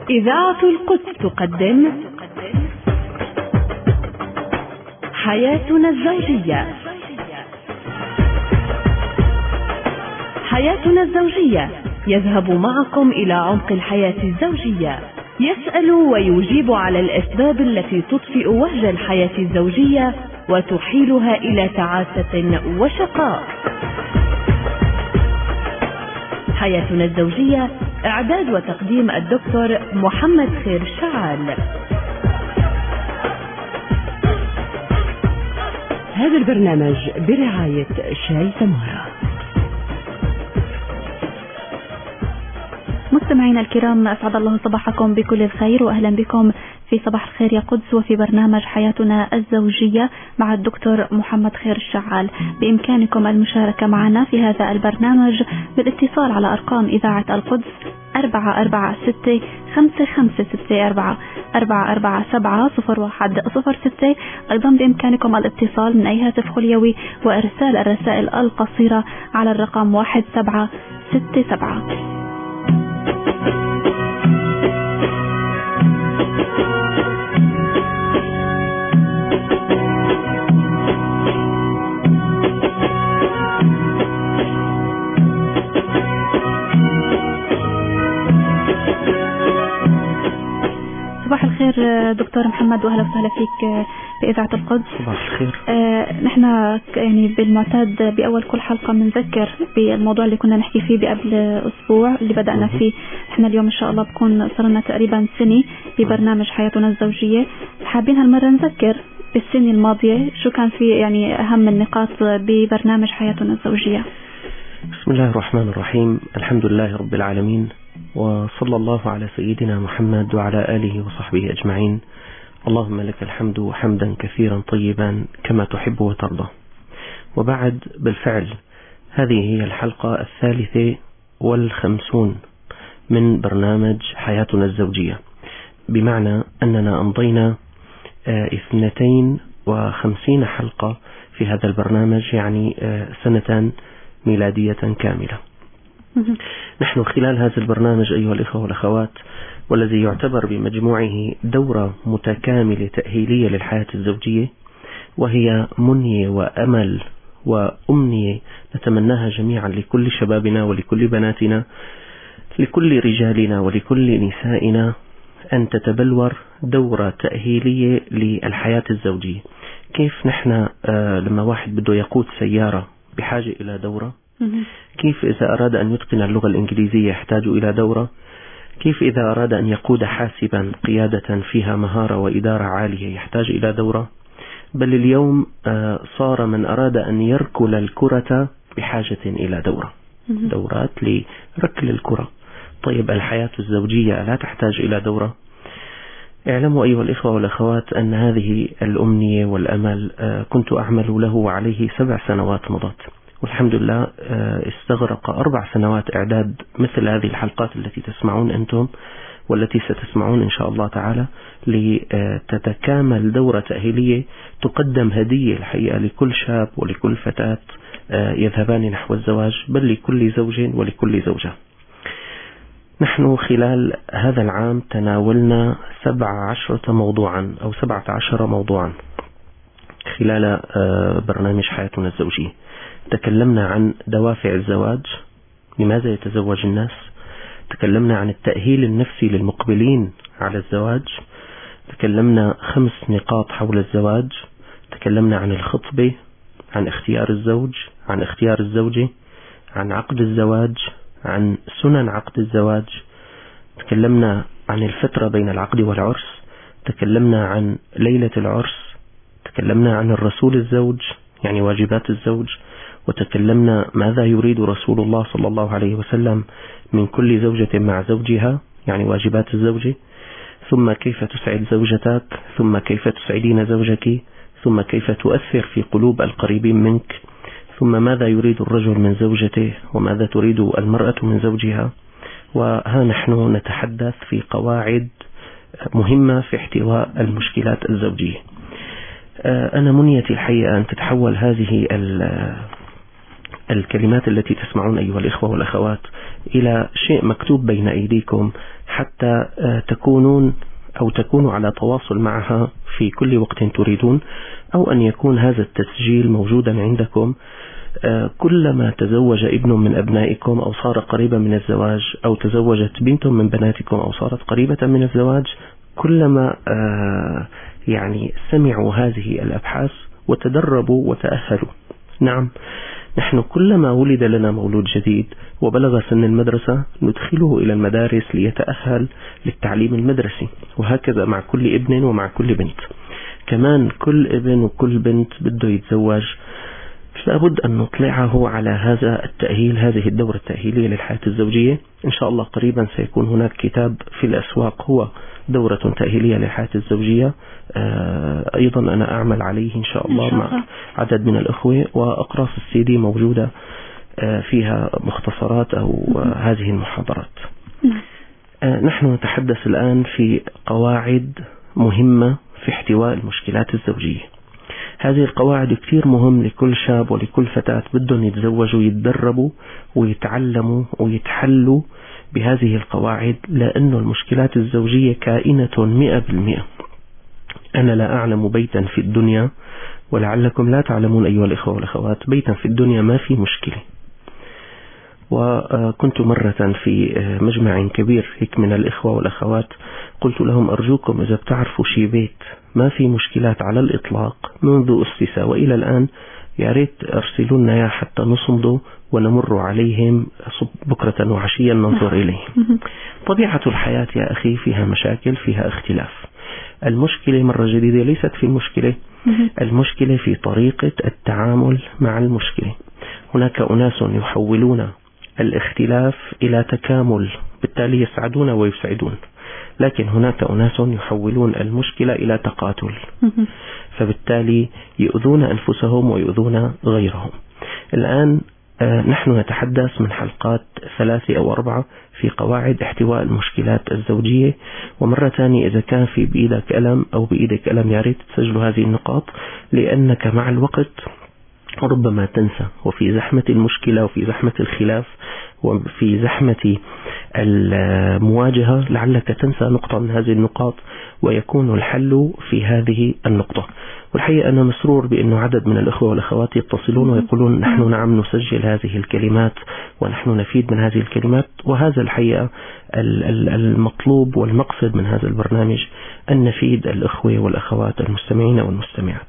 إذاعة القدس تقدم حياتنا الزوجية. حياتنا الزوجية يذهب معكم إلى عمق الحياة الزوجية، يسأل ويجيب على الأسباب التي تطفئ وهج الحياة الزوجية وتحيلها إلى تعاسة وشقاء. حياتنا الزوجية، إعداد وتقديم الدكتور محمد خير شعال. هذا البرنامج برعاية شاي سمارة. مستمعينا الكرام، أسعد الله صباحكم بكل الخير، وأهلا بكم في صباح الخير يا قدس، وفي برنامج حياتنا الزوجية مع الدكتور محمد خير الشعال. بإمكانكم المشاركة معنا في هذا البرنامج بالاتصال على أرقام إذاعة القدس 446-5564 447-0106. أيضا بإمكانكم الاتصال من أي هاتف خليوي وإرسال الرسائل القصيرة على الرقم 1767. صباح الخير دكتور محمد، واهلا وسهلا فيك في إذاعة القدس. صباح الخير. نحن يعني بالمعتاد بأول كل حلقة بنذكر بالموضوع اللي كنا نحكي فيه قبل أسبوع اللي بدأنا فيه. احنا اليوم إن شاء الله بكون صرنا تقريبا سنة ببرنامج حياتنا الزوجية. حابين هالمرة نذكر بالسنة الماضية شو كان في يعني أهم النقاط ببرنامج حياتنا الزوجية. بسم الله الرحمن الرحيم، الحمد لله رب العالمين، وصلى الله على سيدنا محمد وعلى آله وصحبه أجمعين. اللهم لك الحمد حمدا كثيرا طيبا كما تحب وترضى. وبعد، بالفعل هذه هي الحلقة 53 من برنامج حياتنا الزوجية، بمعنى أننا أمضينا 52 حلقة في هذا البرنامج، يعني سنة ميلادية كاملة. نحن خلال هذا البرنامج أيها الإخوة والأخوات، والذي يعتبر بمجموعه دورة متكاملة تأهيلية للحياة الزوجية، وهي منية وأمل وأمنية نتمناها جميعا لكل شبابنا ولكل بناتنا، لكل رجالنا ولكل نسائنا، أن تتبلور دورة تأهيلية للحياة الزوجية. كيف نحن لما واحد بده يقود سيارة بحاجة إلى دورة، كيف إذا أراد أن يتقن اللغة الإنجليزية يحتاج إلى دورة، كيف إذا أراد أن يقود حاسبا قيادة فيها مهارة وإدارة عالية يحتاج إلى دورة، بل اليوم صار من أراد أن يركل الكرة بحاجة إلى دورة، دورات لركل الكرة. طيب الحياة الزوجية لا تحتاج إلى دورة؟ اعلموا أيها الإخوة والأخوات أن هذه الأمنية والأمل كنت أعمل له وعليه 7 سنوات مضت، والحمد لله استغرق 4 سنوات إعداد مثل هذه الحلقات التي تسمعون أنتم والتي ستسمعون إن شاء الله تعالى، لتتكامل دورة تأهيلية تقدم هدية الحقيقة لكل شاب ولكل فتاة يذهبان نحو الزواج، بل لكل زوج ولكل زوجة. نحن خلال هذا العام تناولنا 17 موضوعا أو 17 موضوعا خلال برنامج حياتنا الزوجية. تكلمنا عن دوافع الزواج، لماذا يتزوج الناس، تكلمنا عن التأهيل النفسي للمقبلين على الزواج، تكلمنا 5 نقاط حول الزواج، تكلمنا عن الخطبة، عن اختيار الزوج، عن اختيار الزوجة، عن عقد الزواج، عن سنن عقد الزواج، تكلمنا عن الفترة بين العقد والعرس، تكلمنا عن ليلة العرس، تكلمنا عن الرسول الزوج يعني واجبات الزوج، وتكلمنا ماذا يريد رسول الله صلى الله عليه وسلم من كل زوجة مع زوجها يعني واجبات الزوجة، ثم كيف تسعد زوجتك، ثم كيف تسعدين زوجك، ثم كيف تؤثر في قلوب القريبين منك، ثم ماذا يريد الرجل من زوجته وماذا تريد المرأة من زوجها. وها نحن نتحدث في قواعد مهمة في احتواء المشكلات الزوجية. أنا منيتي الحقيقة أن تتحول هذه الكلمات التي تسمعون أيها الإخوة والأخوات إلى شيء مكتوب بين أيديكم حتى تكونوا على تواصل معها في كل وقت تريدون، أو أن يكون هذا التسجيل موجودا عندكم كلما تزوج ابن من أبنائكم أو صار قريبا من الزواج، أو تزوجت بنت من بناتكم أو صارت قريبة من الزواج، كلما يعني سمعوا هذه الأبحاث وتدربوا وتأهلوا. نعم، نحن كلما ولد لنا مولود جديد وبلغ سن المدرسة ندخله إلى المدارس ليتأهل للتعليم المدرسي، وهكذا مع كل ابن ومع كل بنت. كمان كل ابن وكل بنت بده يتزوج لابد أن نطلعه على هذا التأهيل، هذه الدورة التأهيلية للحياة الزوجية. إن شاء الله قريبا سيكون هناك كتاب في الأسواق هو دورة تأهيلية للحياة الزوجية، أيضا أنا أعمل عليه إن شاء الله مع عدد من الأخوة، وأقراص السيدي موجودة فيها مختصرات أو هذه المحاضرات. نحن نتحدث الآن في قواعد مهمة في احتواء المشكلات الزوجية. هذه القواعد كثير مهم لكل شاب ولكل فتاة بدهم يتزوجوا يتدربوا ويتعلموا ويتحلوا بهذه القواعد، لأن المشكلات الزوجية كائنة 100%. أنا لا أعلم بيتا في الدنيا، ولعلكم لا تعلمون أيها الإخوة والأخوات، بيتا في الدنيا ما في مشكلة. وكنت مرة في مجمع كبير هيك من الإخوة والأخوات، قلت لهم أرجوكم إذا بتعرفوا شي بيت ما في مشكلات على الإطلاق منذ أسس وإلى الآن، يا ريت أرسلوا لنا حتى نصمدوا ونمر عليهم بكرة وعشيا ننظر إليهم. طبيعة الحياة يا أخي فيها مشاكل، فيها اختلاف. المشكلة مرة جديدة ليست في المشكلة، المشكلة في طريقة التعامل مع المشكلة. هناك أناس يحولون الاختلاف إلى تكامل، بالتالي يسعدون ويسعدون، لكن هناك أناس يحولون المشكلة إلى تقاتل، فبالتالي يؤذون أنفسهم ويؤذون غيرهم. الآن نحن نتحدث من حلقات 3 أو 4 في قواعد احتواء المشكلات الزوجية. ومرة ثانية إذا كان في بإيدك قلم أو بإيدك قلم يا ريت تسجلوا هذه النقاط، لأنك مع الوقت ربما تنسى، وفي زحمة المشكلة وفي زحمة الخلاف وفي زحمة المواجهة لعلك تنسى نقطة من هذه النقاط، ويكون الحل في هذه النقطة. والحقيقة أنا مسرور بأنه عدد من الأخوة والأخوات يتصلون ويقولون نحن نعم نسجل هذه الكلمات ونحن نفيد من هذه الكلمات، وهذا الحقيقة المطلوب والمقصد من هذا البرنامج، أن نفيد الأخوة والأخوات المستمعين والمستمعات.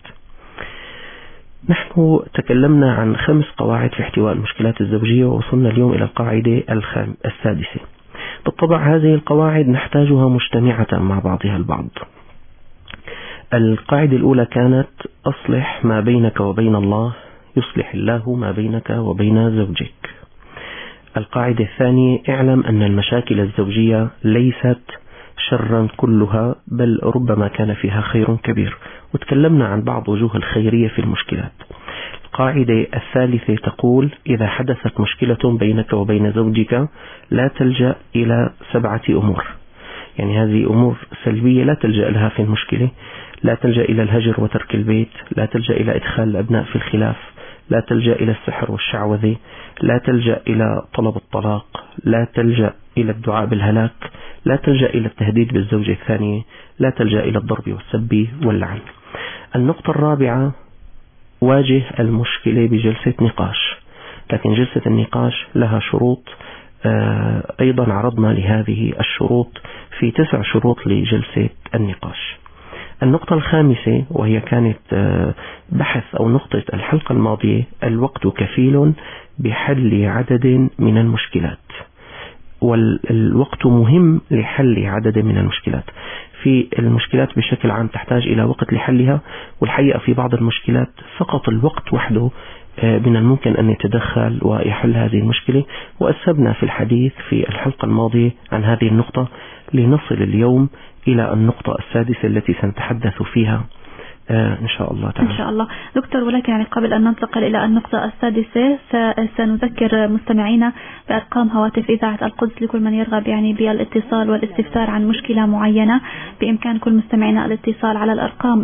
نحن تكلمنا عن 5 قواعد في احتواء المشكلات الزوجية، ووصلنا اليوم إلى القاعدة 6. بالطبع هذه القواعد نحتاجها مجتمعة مع بعضها البعض. القاعدة الأولى كانت أصلح ما بينك وبين الله يصلح الله ما بينك وبين زوجك. القاعدة الثانية اعلم أن المشاكل الزوجية ليست شرا كلها، بل ربما كان فيها خير كبير، وتكلمنا عن بعض وجوه الخيرية في المشكلات. القاعدة الثالثة تقول إذا حدثت مشكلة بينك وبين زوجك لا تلجأ إلى 7 أمور، يعني هذه أمور سلبية لا تلجأ لها في المشكلة. لا تلجأ إلى الهجر وترك البيت، لا تلجأ إلى إدخال الأبناء في الخلاف، لا تلجأ إلى السحر والشعوذة، لا تلجأ إلى طلب الطلاق، لا تلجأ إلى الدعاء بالهلاك، لا تلجأ إلى التهديد بالزوجة الثانية، لا تلجأ إلى الضرب والسب واللعن. النقطة الرابعة واجه المشكلة بجلسة نقاش، لكن جلسة النقاش لها شروط، أيضا عرضنا لهذه الشروط في 9 شروط لجلسة النقاش. النقطة الخامسة وهي كانت بحث أو نقطة الحلقة الماضية، الوقت كفيل بحل عدد من المشكلات، والوقت مهم لحل عدد من المشكلات. في المشكلات بشكل عام تحتاج إلى وقت لحلها، والحقيقة في بعض المشكلات فقط الوقت وحده من الممكن أن يتدخل ويحل هذه المشكلة، وأسهبنا في الحديث في الحلقة الماضية عن هذه النقطة لنصل اليوم إلى النقطة 6 التي سنتحدث فيها إن شاء الله تعالى. إن شاء الله دكتور. ولكن يعني قبل أن ننتقل إلى النقطة السادسة سنذكر مستمعينا بأرقام هواتف إذاعة القدس لكل من يرغب يعني بالاتصال والاستفسار عن مشكلة معينة. بإمكان كل مستمعينا الاتصال على الأرقام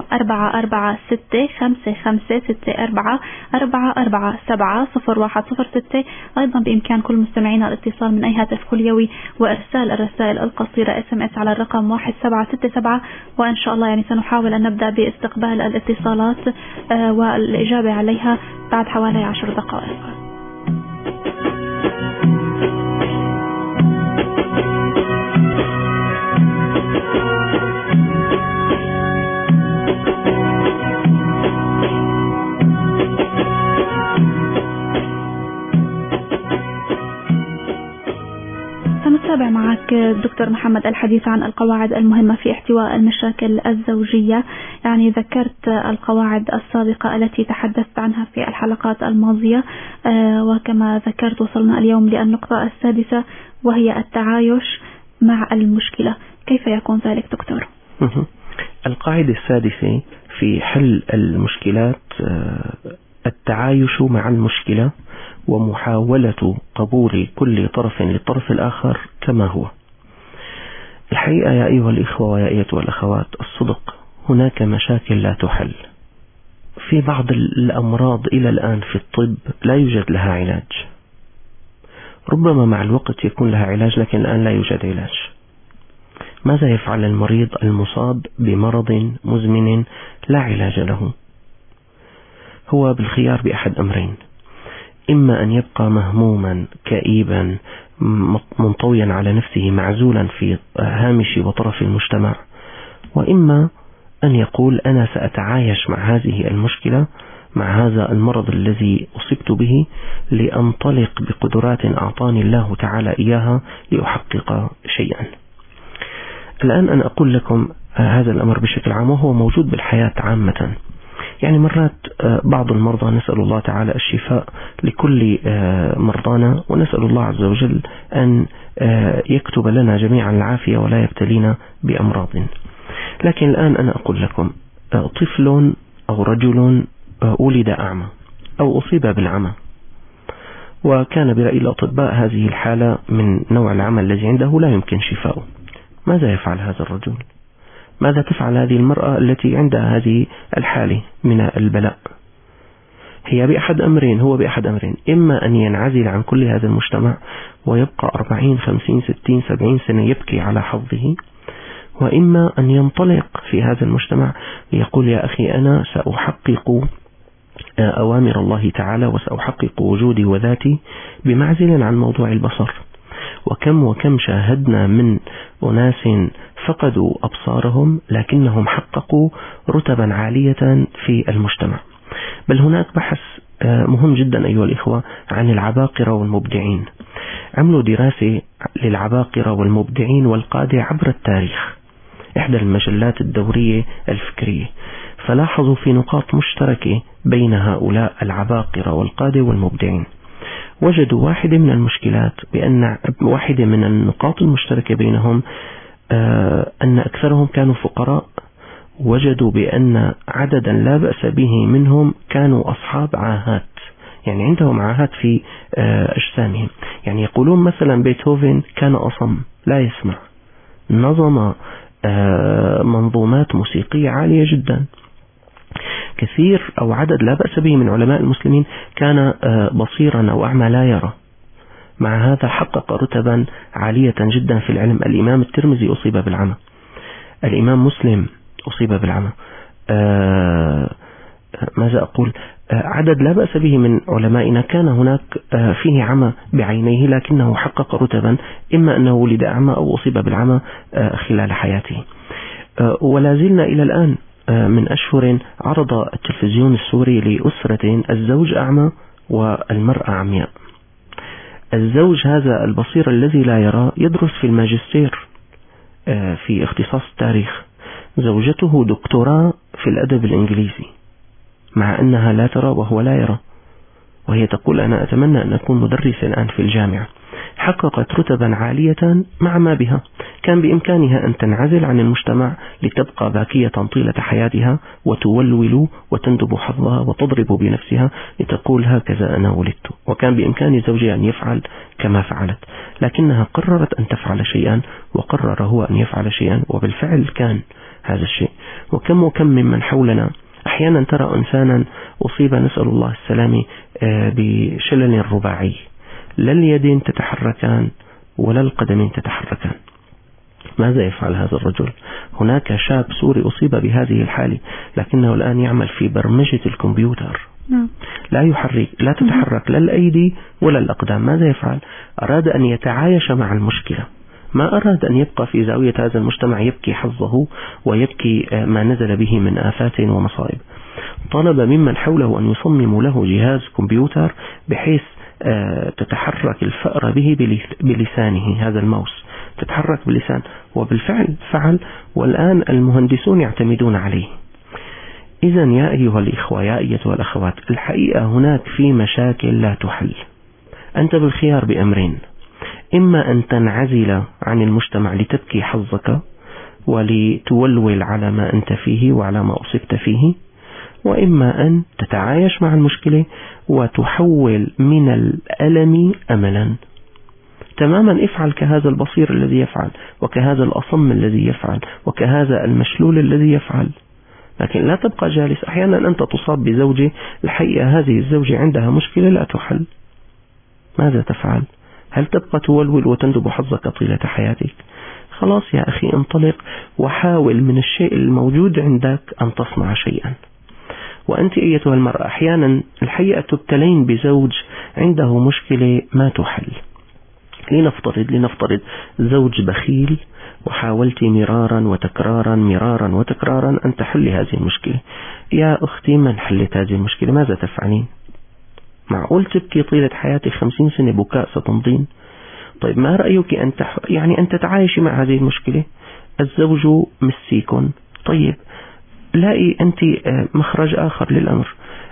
446-556-44-70106. أيضا بإمكان كل مستمعينا الاتصال من أي هاتف كليوي وإرسال الرسائل القصيرة SMS على الرقم 1767. وإن شاء الله يعني سنحاول أن نبدأ باستقبال الاتصالات والإجابة عليها بعد حوالي 10 دقائق. سنتابع معك دكتور محمد الحديث عن القواعد المهمة في احتواء المشاكل الزوجية. يعني ذكرت القواعد السابقة التي تحدثت عنها في الحلقات الماضية، وكما ذكرت وصلنا اليوم للنقطة السادسة وهي التعايش مع المشكلة. كيف يكون ذلك دكتور؟ القاعدة السادسة في حل المشكلات التعايش مع المشكلة ومحاولة قبول كل طرف للطرف الآخر كما هو. الحقيقة يا أيها الإخوة ويا أيتها الأخوات، الصدق هناك مشاكل لا تحل. في بعض الأمراض إلى الآن في الطب لا يوجد لها علاج، ربما مع الوقت يكون لها علاج لكن الآن لا يوجد علاج. ماذا يفعل المريض المصاب بمرض مزمن لا علاج له؟ هو بالخيار بأحد أمرين: إما أن يبقى مهموما كئيبا منطويا على نفسه معزولا في هامش وطرف المجتمع، وإما أن يقول أنا سأتعايش مع هذه المشكلة، مع هذا المرض الذي أصبت به، لأنطلق بقدرات أعطاني الله تعالى إياها لأحقق شيئا. الآن أنا أقول لكم هذا الأمر بشكل عام وهو موجود بالحياة عامة. يعني مرات بعض المرضى نسأل الله تعالى الشفاء لكل مرضانا، ونسأل الله عز وجل أن يكتب لنا جميعا العافية ولا يبتلينا بأمراض. لكن الآن أنا أقول لكم طفل أو رجل ولد أعمى أو أصيب بالعمى، وكان برأي الأطباء هذه الحالة من نوع العمى الذي عنده لا يمكن شفاؤه. ماذا يفعل هذا الرجل؟ ماذا تفعل هذه المرأة التي عندها هذه الحالة من البلاء؟ هي بأحد أمرين، هو بأحد أمرين: إما أن ينعزل عن كل هذا المجتمع ويبقى 40 50 60 70 سنة يبكي على حظه، وإما أن ينطلق في هذا المجتمع يقول يا أخي أنا سأحقق أوامر الله تعالى وسأحقق وجودي وذاتي بمعزل عن موضوع البصر. وكم شاهدنا من أناس فقدوا أبصارهم لكنهم حققوا رتبا عالية في المجتمع. بل هناك بحث مهم جدا أيها الإخوة عن العباقرة والمبدعين. عملوا دراسة للعباقرة والمبدعين والقادة عبر التاريخ، إحدى المجلات الدورية الفكرية، فلاحظوا في نقاط مشتركة بين هؤلاء العباقرة والقادة والمبدعين. وجدوا واحدة من المشكلات بأن واحدة من النقاط المشتركة بينهم أن أكثرهم كانوا فقراء. وجدوا بأن عددا لا بأس به منهم كانوا أصحاب عاهات، يعني عندهم عاهات في أجسامهم. يعني يقولون مثلا بيتهوفن كان أصم لا يسمع، نظم منظومات موسيقية عالية جدا. كثير أو عدد لا بأس به من علماء المسلمين كان بصيرا أو أعمى لا يرى، مع هذا حقق رتبا عالية جدا في العلم. الإمام الترمذي أصيب بالعمى، الإمام مسلم أصيب بالعمى، ماذا أقول، عدد لا بأس به من علمائنا كان هناك فيه عمى بعينيه لكنه حقق رتبا، إما أنه ولد أعمى أو أصيب بالعمى خلال حياته. ولا زلنا إلى الآن من أشهر عرض التلفزيون السوري لأسرة الزوج أعمى والمرأة عمياء. الزوج هذا البصير الذي لا يرى يدرس في الماجستير في اختصاص التاريخ، زوجته دكتوراه في الأدب الإنجليزي مع أنها لا ترى وهو لا يرى، وهي تقول أنا أتمنى أن أكون مدرسا الآن في الجامعة. حققت رتبا عالية مع ما بها، كان بإمكانها أن تنعزل عن المجتمع لتبقى باكية طيلة حياتها وتولول وتندب حظها وتضرب بنفسها لتقول هكذا أنا ولدت، وكان بإمكان زوجها أن يفعل كما فعلت، لكنها قررت أن تفعل شيئا وقرر هو أن يفعل شيئا، وبالفعل كان هذا الشيء. وكم ممن حولنا أحيانا ترى إنسانا أصيب نسأل الله السلامة بشلل رباعي، لا اليدين تتحركان ولا القدمين تتحركان. ماذا يفعل هذا الرجل؟ هناك شاب سوري أصيب بهذه الحالة لكنه الآن يعمل في برمجة الكمبيوتر، لا تتحرك لا الأيدي ولا الأقدام. ماذا يفعل؟ أراد أن يتعايش مع المشكلة، ما أراد أن يبقى في زاوية هذا المجتمع يبكي حظه ويبكي ما نزل به من آفات ومصائب. طلب ممن حوله أن يصمموا له جهاز كمبيوتر بحيث تتحرك الفأرة به بلسانه، هذا الماوس تتحرك باللسان، وبالفعل فعل، والآن المهندسون يعتمدون عليه. إذا يا أيها الإخوة يا أيتها الأخوات، الحقيقة هناك في مشاكل لا تحل. أنت بالخيار بأمرين: إما أن تنعزل عن المجتمع لتبكي حظك ولتولول على ما أنت فيه وعلى ما أصبت فيه، وإما أن تتعايش مع المشكلة وتحول من الألم أملا. تماما افعل كهذا البصير الذي يفعل، وكهذا الأصم الذي يفعل، وكهذا المشلول الذي يفعل، لكن لا تبقى جالس. أحيانا أنت تصاب بزوجة الحقيقة هذه الزوجة عندها مشكلة لا تحل، ماذا تفعل؟ هل تبقى تولول وتندب حظك طيلة حياتك؟ خلاص يا أخي، انطلق وحاول من الشيء الموجود عندك أن تصنع شيئا. وأنت أيتها المرأة أحيانا الحقيقة تبتلين بزوج عنده مشكلة ما تحل. لنفترض زوج بخيل، وحاولت مرارا وتكرارا أن تحل هذه المشكلة. يا أختي، من حلت هذه المشكلة؟ ماذا تفعلين؟ معقول تبكي طيلة حياتك 50 سنة بكاء ستمضين؟ طيب ما رأيك أن تتعايشي مع هذه المشكلة؟ الزوج مسيك، طيب لاقي أنت مخرج آخر للأمر.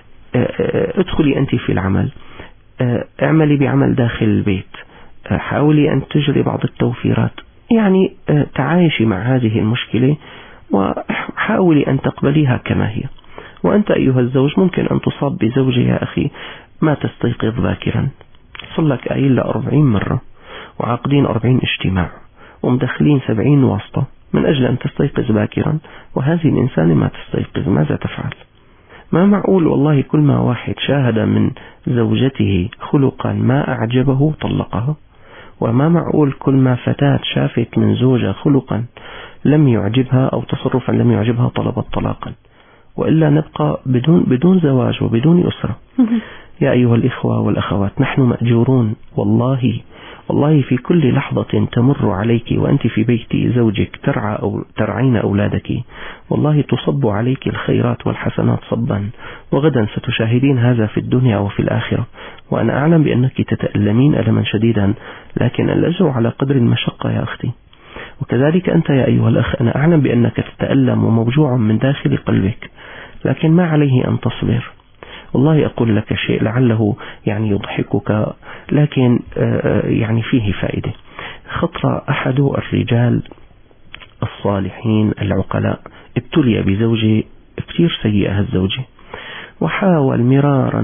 ادخلي أنت في العمل، اعملي بعمل داخل البيت، حاولي أن تجري بعض التوفيرات، يعني تعايشي مع هذه المشكلة وحاولي أن تقبليها كما هي. وأنت أيها الزوج ممكن أن تصاب بزوجة يا أخي ما تستيقظ باكرا، صلك قايل 40 مرة وعاقدين 40 اجتماع ومدخلين 70 واسطة من أجل أن تستيقظ باكرا، وهذه الإنسان ما تستيقظ. ماذا تفعل؟ ما معقول والله كل ما واحد شاهد من زوجته خلقا ما أعجبه طلقها، وما معقول كل ما فتاة شافت من زوجها خلقا لم يعجبها أو تصرفا لم يعجبها طلبت طلاقا، وإلا نبقى بدون زواج وبدون أسرة. يا أيها الإخوة والأخوات، نحن مأجورون والله في كل لحظة تمر عليك وأنت في بيت زوجك ترعين أولادك، والله تصب عليك الخيرات والحسنات صبا، وغدا ستشاهدين هذا في الدنيا وفي الآخرة. وأنا أعلم بأنك تتألمين ألما شديدا، لكن الأجر على قدر المشقة يا أختي. وكذلك أنت يا أيها الأخ، أنا أعلم بأنك تتألم وموجوع من داخل قلبك، لكن ما عليه أن تصبر. والله أقول لك شيء لعله يضحكك، لكن فيه فائدة. خطر أحد الرجال الصالحين العقلاء ابتلي بزوجة كثير سيئة الزوجة، وحاول مرارا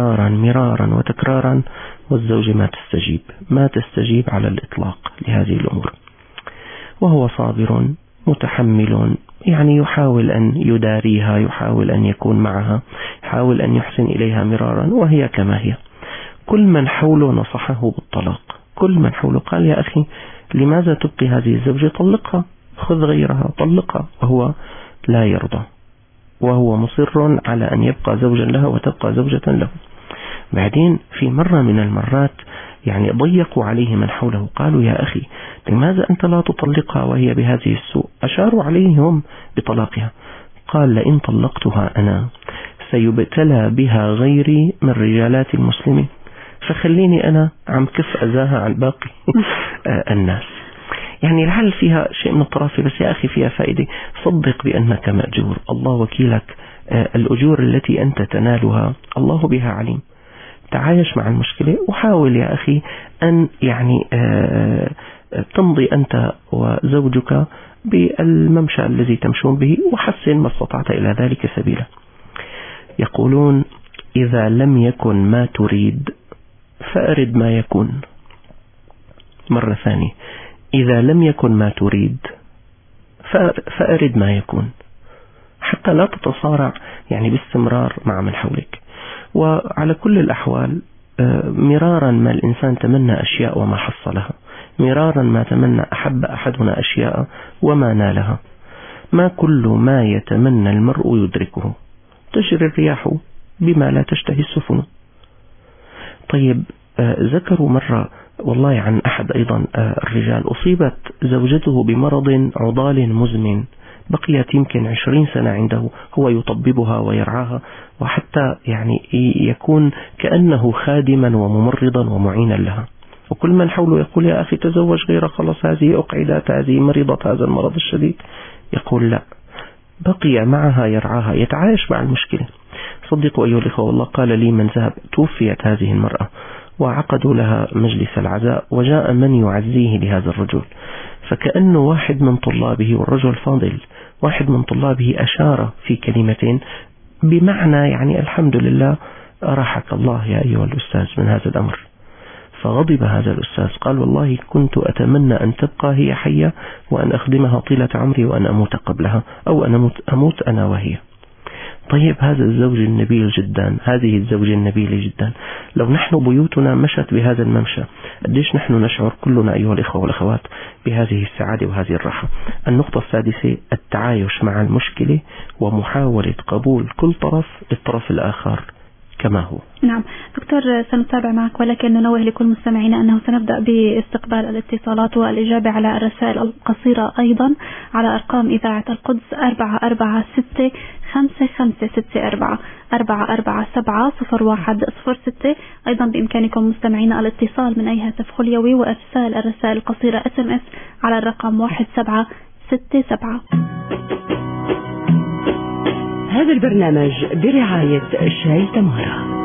وتكرارا والزوجة ما تستجيب على الإطلاق لهذه الأمور، وهو صابر متحمل، يحاول أن يداريها، يحاول أن يكون معها، يحاول أن يحسن إليها مرارا وهي كما هي. كل من حوله نصحه بالطلاق، كل من حوله قال يا أخي لماذا تبقي هذه الزوجة؟ طلقها، خذ غيرها، طلقها، وهو لا يرضى، وهو مصر على أن يبقى زوجا لها وتبقى زوجة له. بعدين في مرة من المرات ضيقوا عليه من حوله، قالوا يا أخي لماذا أنت لا تطلقها وهي بهذه السوء؟ أشاروا عليهم بطلاقها. قال لئن طلقتها أنا سيبتلى بها غيري من رجالات المسلمين، فخليني أنا عم كف أذاها عن باقي الناس. لعل فيها شيء من الطرافة، بس يا أخي فيها فائدة. صدق بأنك مأجور، الله وكيلك، الأجور التي أنت تنالها الله بها عليم. تعايش مع المشكلة وحاول يا أخي أن تمضي أنت وزوجك بالممشى الذي تمشون به، وحسن ما استطعت إلى ذلك سبيلا. يقولون: إذا لم يكن ما تريد فأرد ما يكون. مرة ثانية: إذا لم يكن ما تريد فأرد ما يكون، حتى لا تتصارع يعني باستمرار مع من حولك. وعلى كل الأحوال مرارا ما الإنسان تمنى أشياء وما حصلها، مرارا ما تمنى أحب أحدنا أشياء وما نالها. ما كل ما يتمنى المرء يدركه، تجري الرياح بما لا تشتهي السفن. طيب، ذكروا مرة والله عن أحد أيضا الرجال أصيبت زوجته بمرض عضال مزمن، بقيت يمكن 20 سنة عنده، هو يطببها ويرعاها، وحتى يعني يكون كأنه خادما وممرضا ومعينا لها. وكل من حوله يقول: يا أخي تزوج غير، خلص هذه أقعدت، هذه مريضة هذا المرض الشديد. يقول: لا، بقي معها يرعاها، يتعايش مع المشكلة. صدقوا أيها الإخوة، والله قال لي من ذهب، توفيت هذه المرأة وعقدوا لها مجلس العزاء، وجاء من يعزيه لهذا الرجل، فكأنه واحد من طلابه، والرجل فاضل، واحد من طلابه أشار في كلمتين بمعنى يعني الحمد لله أراحك الله يا أيها الأستاذ من هذا الأمر. فغضب هذا الأستاذ، قال: والله كنت أتمنى أن تبقى هي حية وأن أخدمها طيلة عمري وأن أموت قبلها، أو أن أموت أنا وهي. طيب، هذا الزوج النبيل جدا، هذه الزوجة النبيلة جدا، لو نحن بيوتنا مشت بهذا الممشى، قديش نحن نشعر كلنا أيها الإخوة والأخوات بهذه السعادة وهذه الراحة. النقطة السادسة: التعايش مع المشكلة ومحاولة قبول كل طرف للطرف الآخر كما هو. نعم دكتور، سنتابع معك، ولكن ننوه لكل مستمعينا أنه سنبدأ باستقبال الاتصالات والإجابة على الرسائل القصيرة أيضا على أرقام إذاعة القدس 446-5564 447-0106. أيضا بإمكانكم مستمعينا الاتصال من أي هاتف خليوي وإرسال الرسائل القصيرة SMS على الرقم 1767. هذا البرنامج برعاية شاي تمارا.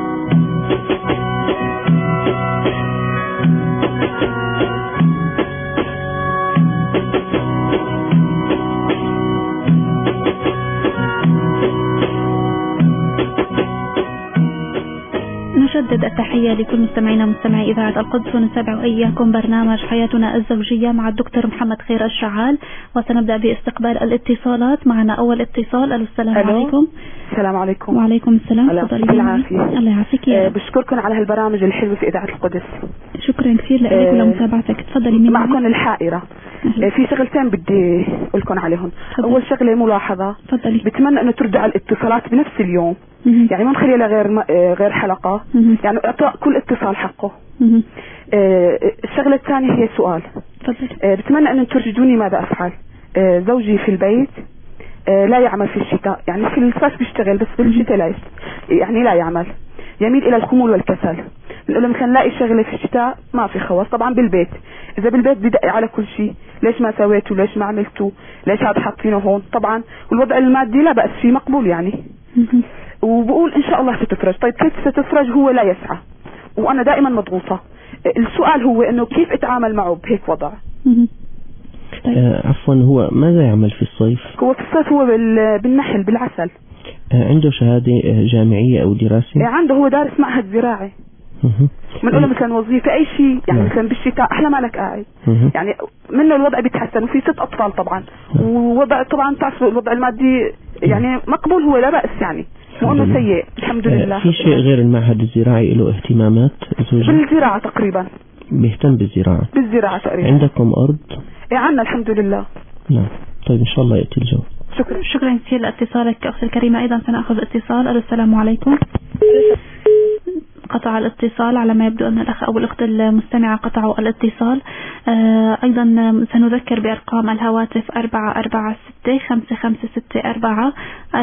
نجدد التحية لكل مستمعينا مستمعي إذاعة القدس، ونتابع إياكم برنامج حياتنا الزوجية مع الدكتور محمد خير الشعال، وسنبدأ باستقبال الاتصالات. معنا أول اتصال. السلام عليكم. السلام عليكم. وعليكم السلام. تفضلي. الله يعافيك. بشكركم على هالبرامج الحلوة في إذاعة القدس. شكرا كثير لك ولمتابعتك. تفضلي. من معكم الحائرة. في شغلتين بدي أقول لكم عليهم. أول شغلة ملاحظة، تفضلي. بتمنى أنه ترجع الاتصالات بنفس اليوم، يعني ما نخليها غير حلقة، يعني إعطاء كل اتصال حقه. الشغلة الثانية هي سؤال. بتمنى أن ترشدوني ماذا أفعل. زوجي في البيت لا يعمل في الشتاء، يعني في الصيف بيشتغل بس في الشتاء يعني لا يعمل، يميل إلى الخمول والكسل. بنقول له مثلا لاقي شغلة في الشتاء ما في خواص. طبعا بالبيت، إذا بالبيت بدقي على كل شيء، ليش ما سويته، ليش ما عملته، ليش هاد حاطينه هون. طبعا والوضع المادي لا بأس فيه، مقبول يعني. وبقول إن شاء الله ستفرج. طيب كيف ستفرج؟ هو لا يسعى وأنا دائما مضغوطة. السؤال هو إنه كيف أتعامل معه بهيك وضع. عفوا، هو ماذا يعمل في الصيف؟ هو في الصيف هو بالنحل بالعسل. عنده شهادة جامعية أو دراسة؟ عنده، هو دارس معهد زراعي. بنقول له مثلا وظيفة أي شيء، يعني مثلا بالشتاء أحلى مالك قاعد، يعني منه الوضع بيتحسن. وفي 6 أطفال طبعا، ووضع طبعا تعرفوا الوضع المادي يعني مقبول، هو لا بأس يعني، مو انه سيء الحمد لله. في شيء غير المعهد الزراعي له اهتمامات زوجي؟ بالزراعة تقريبا. بيهتم بالزراعة؟ بالزراعة تقريبا. عندكم أرض؟ عنا الحمد لله. نعم. طيب إن شاء الله يأتي الجواب. شكرا كثير لاتصالك أختي الكريمة. أيضا سنأخذ اتصال. السلام عليكم. قطع الاتصال، على ما يبدو أن الأخ أو الأخت المستمعة قطعوا الاتصال. أيضا سنذكر بأرقام الهواتف 446-5564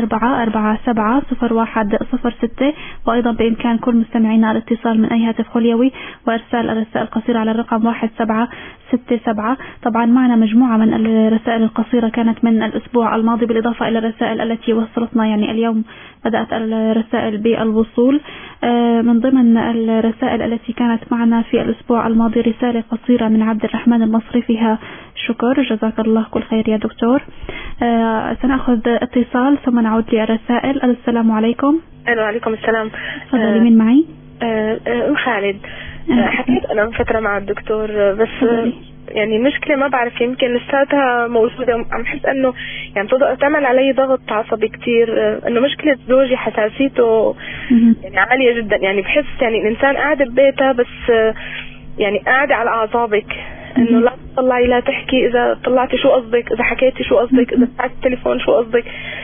447-0106. وأيضا بإمكان كل مستمعينا الاتصال من أي هاتف خليوي وإرسال الرسائل القصيرة على الرقم 1767. طبعا معنا مجموعة من الرسائل القصيرة كانت من الأسبوع الماضي، بالإضافة إلى الرسائل التي وصلتنا، يعني اليوم بدأت الرسائل بالوصول. من ضمن الرسائل التي كانت معنا في الأسبوع الماضي رسالة قصيرة من عبد الرحمن المصري فيها شكر. جزاك الله كل خير يا دكتور. سنأخذ اتصال ثم نعود للرسائل. السلام عليكم. وعليكم السلام. تفضلي. من معي؟ أم خالد. حكيت أنا من فترة مع الدكتور بس يعني مشكلة ما بعرف يمكن لساتها موجودة. عم حس أنه يعني تعمل علي ضغط عصبي كتير. أنه مشكلة زوجي حساسيته يعني عالية جدا. يعني بحس يعني الإنسان قاعد ببيته بس يعني قاعدة على أعصابك. إنه لا تطلعي لا تحكي، إذا طلعتي شو قصدك، إذا حكيتي شو قصدك، إذا فتحتي التليفون شو قصدك.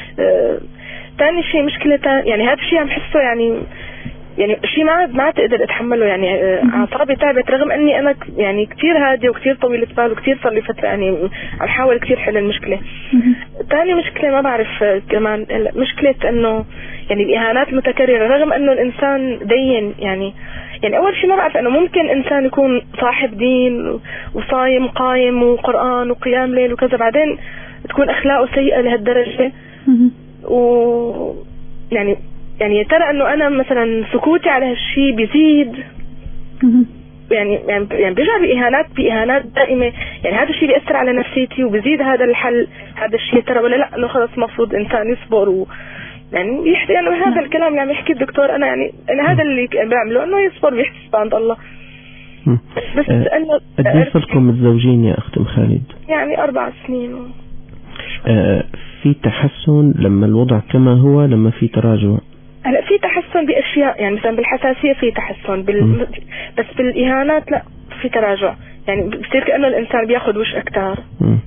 تاني شيء مشكلة يعني هذا الشيء عم حسه يعني شيء ما تقدر اتحمله. يعني اعصابي تعبت رغم اني انا يعني كثير هاديه وكثير طويله بال وكثير صار لي فتره يعني عم حاول كثير حل المشكله. ثاني مشكله ما بعرف كمان مشكله انه يعني الاهانات المتكرره رغم انه الانسان دين. يعني اول شيء ما بعرف انه ممكن انسان يكون صاحب دين وصايم قايم وقران وقيام ليل وكذا بعدين تكون اخلاقه سيئه لهالدرجه. و يعني ترى انه انا مثلا سكوتي على هالشيء بيزيد يعني بيرجع باهانات دائمه. يعني هذا الشيء بيأثر على نفسيتي وبيزيد هذا الحل هذا الشيء. ترى ولا لا انه خلص مفروض انسان يصبر يعني يحكي يعني هذا الكلام اللي عم يحكي الدكتور انا يعني أنا هذا اللي بعمله انه يصبر ويحتسب عند الله. بس انه قديش لكم متزوجين يا اخت ام خالد؟ يعني 4 سنين. في تحسن لما الوضع كما هو لما في تراجع؟ هلا في تحسن باشياء يعني مثلا بالحساسيه في تحسن بس بالاهانات لا في تراجع. يعني بصير كانه الانسان بياخذ وش اكثر.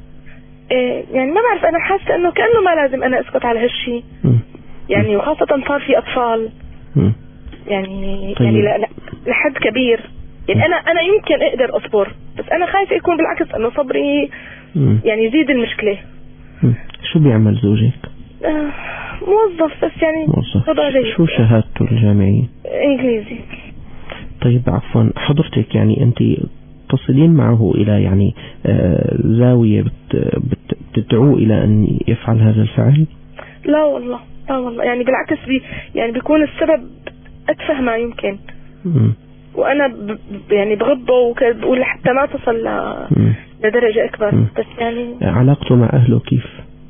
يعني ما بعرف انا حاسه انه كانه ما لازم انا اسكت على هالشيء. يعني وخاصه صار في اطفال. يعني طيب. يعني لا لحد كبير. يعني انا يمكن اقدر اصبر بس انا خايفه يكون بالعكس انه صبري يعني يزيد المشكله. شو بيعمل زوجك؟ موظف بس يعني موظف. شو شهادته الجامعية؟ انجليزي. طيب عفوا حضرتك يعني انت تصلين معه الى يعني زاوية بتدعوه الى ان يفعل هذا الفعل؟ لا والله يعني بالعكس يعني بيكون السبب اتفه ما يمكن. وانا يعني بغضه وبقول حتى ما تصل لدرجة اكبر. بس يعني علاقته مع اهله كيف؟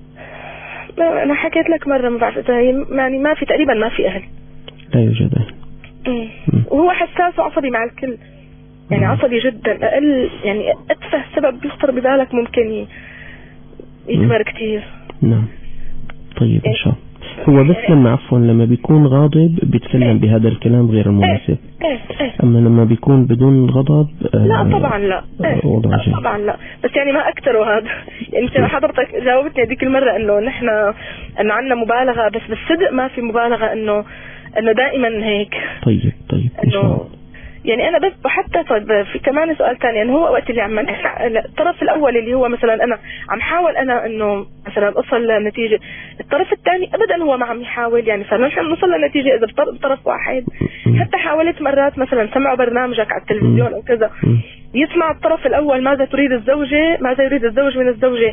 انا حكيت لك مرة ما بعرف اذا يعني ما في تقريبا ما في اهل. لا يوجد اهل. وهو حساس وعصبي مع الكل. يعني عصبي جدا. اقل يعني اتفه سبب بيخطر ببالك ممكن يكبر كتير. نعم. طيب ان شاء الله. هو بس لما عفوا لما بيكون غاضب بيتكلم بهذا الكلام غير المناسب. اما لما بيكون بدون غضب لا طبعا لا. طبعا لا بس يعني ما اكثره هذا. يعني انت حضرتك جاوبتني هذيك المره انه نحن انه عندنا مبالغه بس بالصدق ما في مبالغه انه دائما هيك. طيب ان شاء الله. يعني انا بس حتى طيب في كمان سؤال ثاني يعني هو وقت اللي عم الطرف الاول اللي هو مثلا انا عم حاول انا انه مثلا اوصل لنتيجه، الطرف الثاني ابدا هو ما عم يحاول. يعني فنحن نوصل لنتيجه اذا بطرف واحد. حتى حاولت مرات مثلا سمعوا برنامجك على التلفزيون او كذا يسمع الطرف الاول ماذا تريد الزوجه ماذا يريد الزوج من الزوجه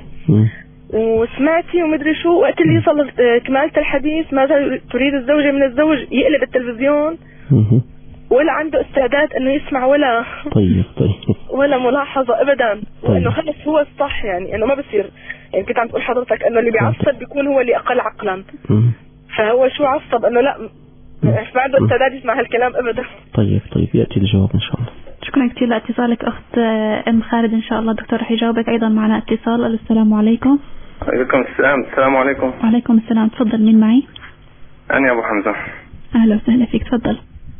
وسمعتي ومدري شو. وقت اللي يصل كمالة الحديث ماذا تريد الزوجه من الزوج يقلب التلفزيون ولا عنده استعداد انه يسمع ولا طيب ولا ملاحظة ابدا. وانه خلص هو الصح. يعني انه ما بصير. يعني كنت عم تقول حضرتك انه اللي بيعصب بيكون هو اللي اقل عقلا. فهو شو عصب انه لا ما عنده استعداد يسمع هالكلام ابدا. طيب يأتي الجواب ان شاء الله. شكرا كثير لاتصالك اخت ام خالد. ان شاء الله الدكتور رح يجاوبك. ايضا معنا اتصال. السلام عليكم. وعليكم السلام. السلام عليكم. وعليكم السلام. تفضل. مين معي؟ انا ابو حمزة. اهلا وسهلا فيك. تفضل.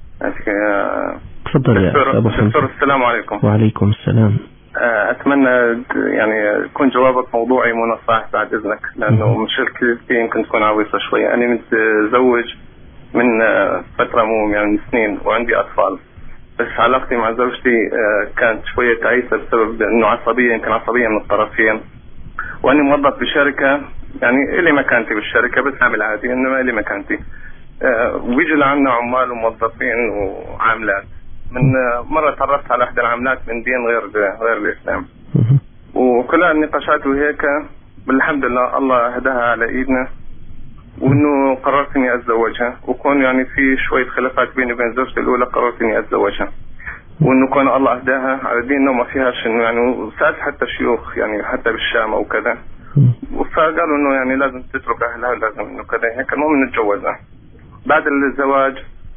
تفضل يا ابو حمزة. دكتور السلام عليكم. وعليكم السلام. اتمنى يعني يكون جوابك موضوعي مو نصائح بعد اذنك لانه مشكلتي يمكن تكون عويصة شوية. انا متزوج من فترة مو يعني من سنين وعندي اطفال. بس علاقتي مع زوجتي كانت شوية تعيسة بسبب انه يمكن عصبية من الطرفين. وانا موظف بشركة يعني الي مكانتي بالشركة بس عامل عادي انما الي مكانتي. ويجي لعنا عمال وموظفين وعاملات. من مرة تعرفت على احدى العاملات من دين غير الاسلام وكلها النقاشات وهيك بالحمد لله الله هداها على ايدنا وانه قررت اني اتزوجها. وكون يعني في شوية خلافات بيني وبين زوجتي الاولى قررت اني اتزوجها. وانه كان الله اهداها على دين انه ما فيهاش انه يعني، وسألت حتى شيوخ يعني حتى بالشام او كذا، فقالوا انه يعني لازم تترك اهلها، لازم انه كذا هيك. المهم نتجوزها. بعد الزواج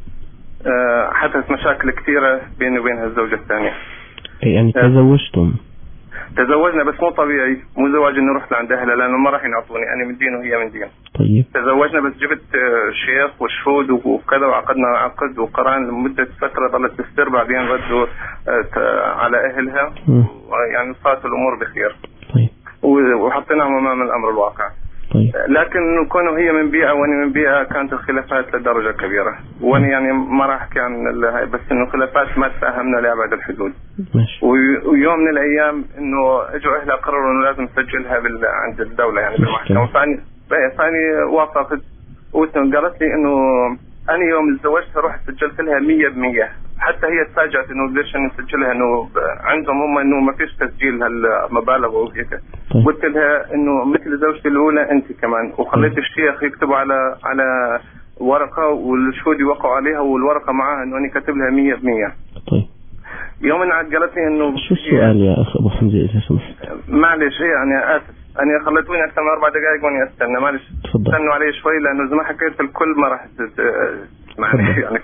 حدثت مشاكل كثيرة بيني وبينها الزوجة الثانية. يعني تزوجتم؟ تزوجنا بس مو طبيعي، مو زواج انه رحت لعند اهلها لانه ما راح ينعطوني، انا من دين وهي من دين. طيب تزوجنا بس جبت شيخ وشهود وكذا، وعقدنا عقد وقران لمدة فترة ظلت تستر، بعدين ردوا على اهلها يعني صارت الامور بخير. طيب وحطيناهم امام الامر الواقع. طيب. لكن كونه هي من بيئة وانا من بيئة كانت الخلافات لدرجة كبيرة، وانا يعني ما راح احكي عن بس انه خلافات ما تفهمنا لأبعد الحدود. ماشي. ويوم من الايام انه اجوا اهلها قرروا انه لازم نسجلها عند الدولة يعني بالمحكمة. ثاني وافقت وقالت لي انه انا يوم تزوجتها رحت سجلت لها 100%. حتى هي تفاجأت انه ليش نسجلها، انه عندهم هم انه ما فيش تسجيل هالمبالغ وهيك. طيب. قلت لها انه مثل زوجتي الاولى انت كمان، وخليت الشيخ يكتبوا على ورقة والشهود يوقعوا عليها والورقة معاها انه انا كاتب لها 100%. طيب. يوم انعاد قالت لي انه شو السؤال يا اخ ابو حمزة اذا سمحت؟ معلش يعني اسف، انا خليتوني اكثر من 4 دقائق وانا استنى، معلش استنوا علي شوي لانه اذا ما حكيت الكل ما راح تسمعني يعني.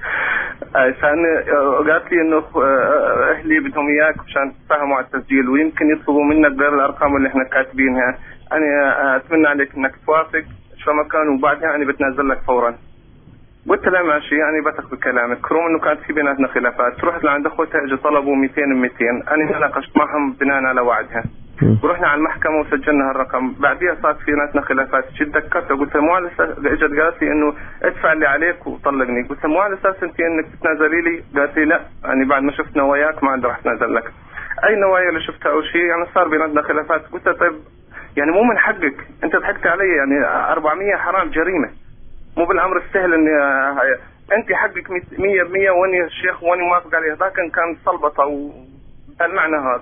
قالت لي انه اهلي بدهم اياك مشان تفهموا على التسجيل، ويمكن يطلبوا منك غير الارقام اللي احنا كاتبينها. انا اتمنى عليك انك توافق شو ما كان، وبعدها انا بتنازل لك فورا. قلت لها ماشي، يعني بثق بكلامك. رغم انه كانت في بيناتنا خلافات، رحت لعند اخوتها اجوا طلبوا 200 انا ناقشت معهم بناء على وعدها، ورحنا على المحكمة وسجلنا هالرقم. بعديها صارت في ناسنا خلافات، جيت ذكرتها قلت لها مو على اساس، اجت قالت لي انه ادفع اللي عليك وطلقني. قلت لها مو على اساس انت انك تتنازلي لي. قالت لي لا، يعني بعد ما شفت نواياك ما عاد راح اتنازل لك. اي نوايا اللي شفتها او شيء يعني صار بيناتنا خلافات. قلت لها طيب يعني مو من حقك، انت ضحكت علي، يعني 400 حرام جريمة، مو بالامر السهل اني انت حقك 100% واني الشيخ واني موافق عليه. لكن كان صلبطه والمعنى هذا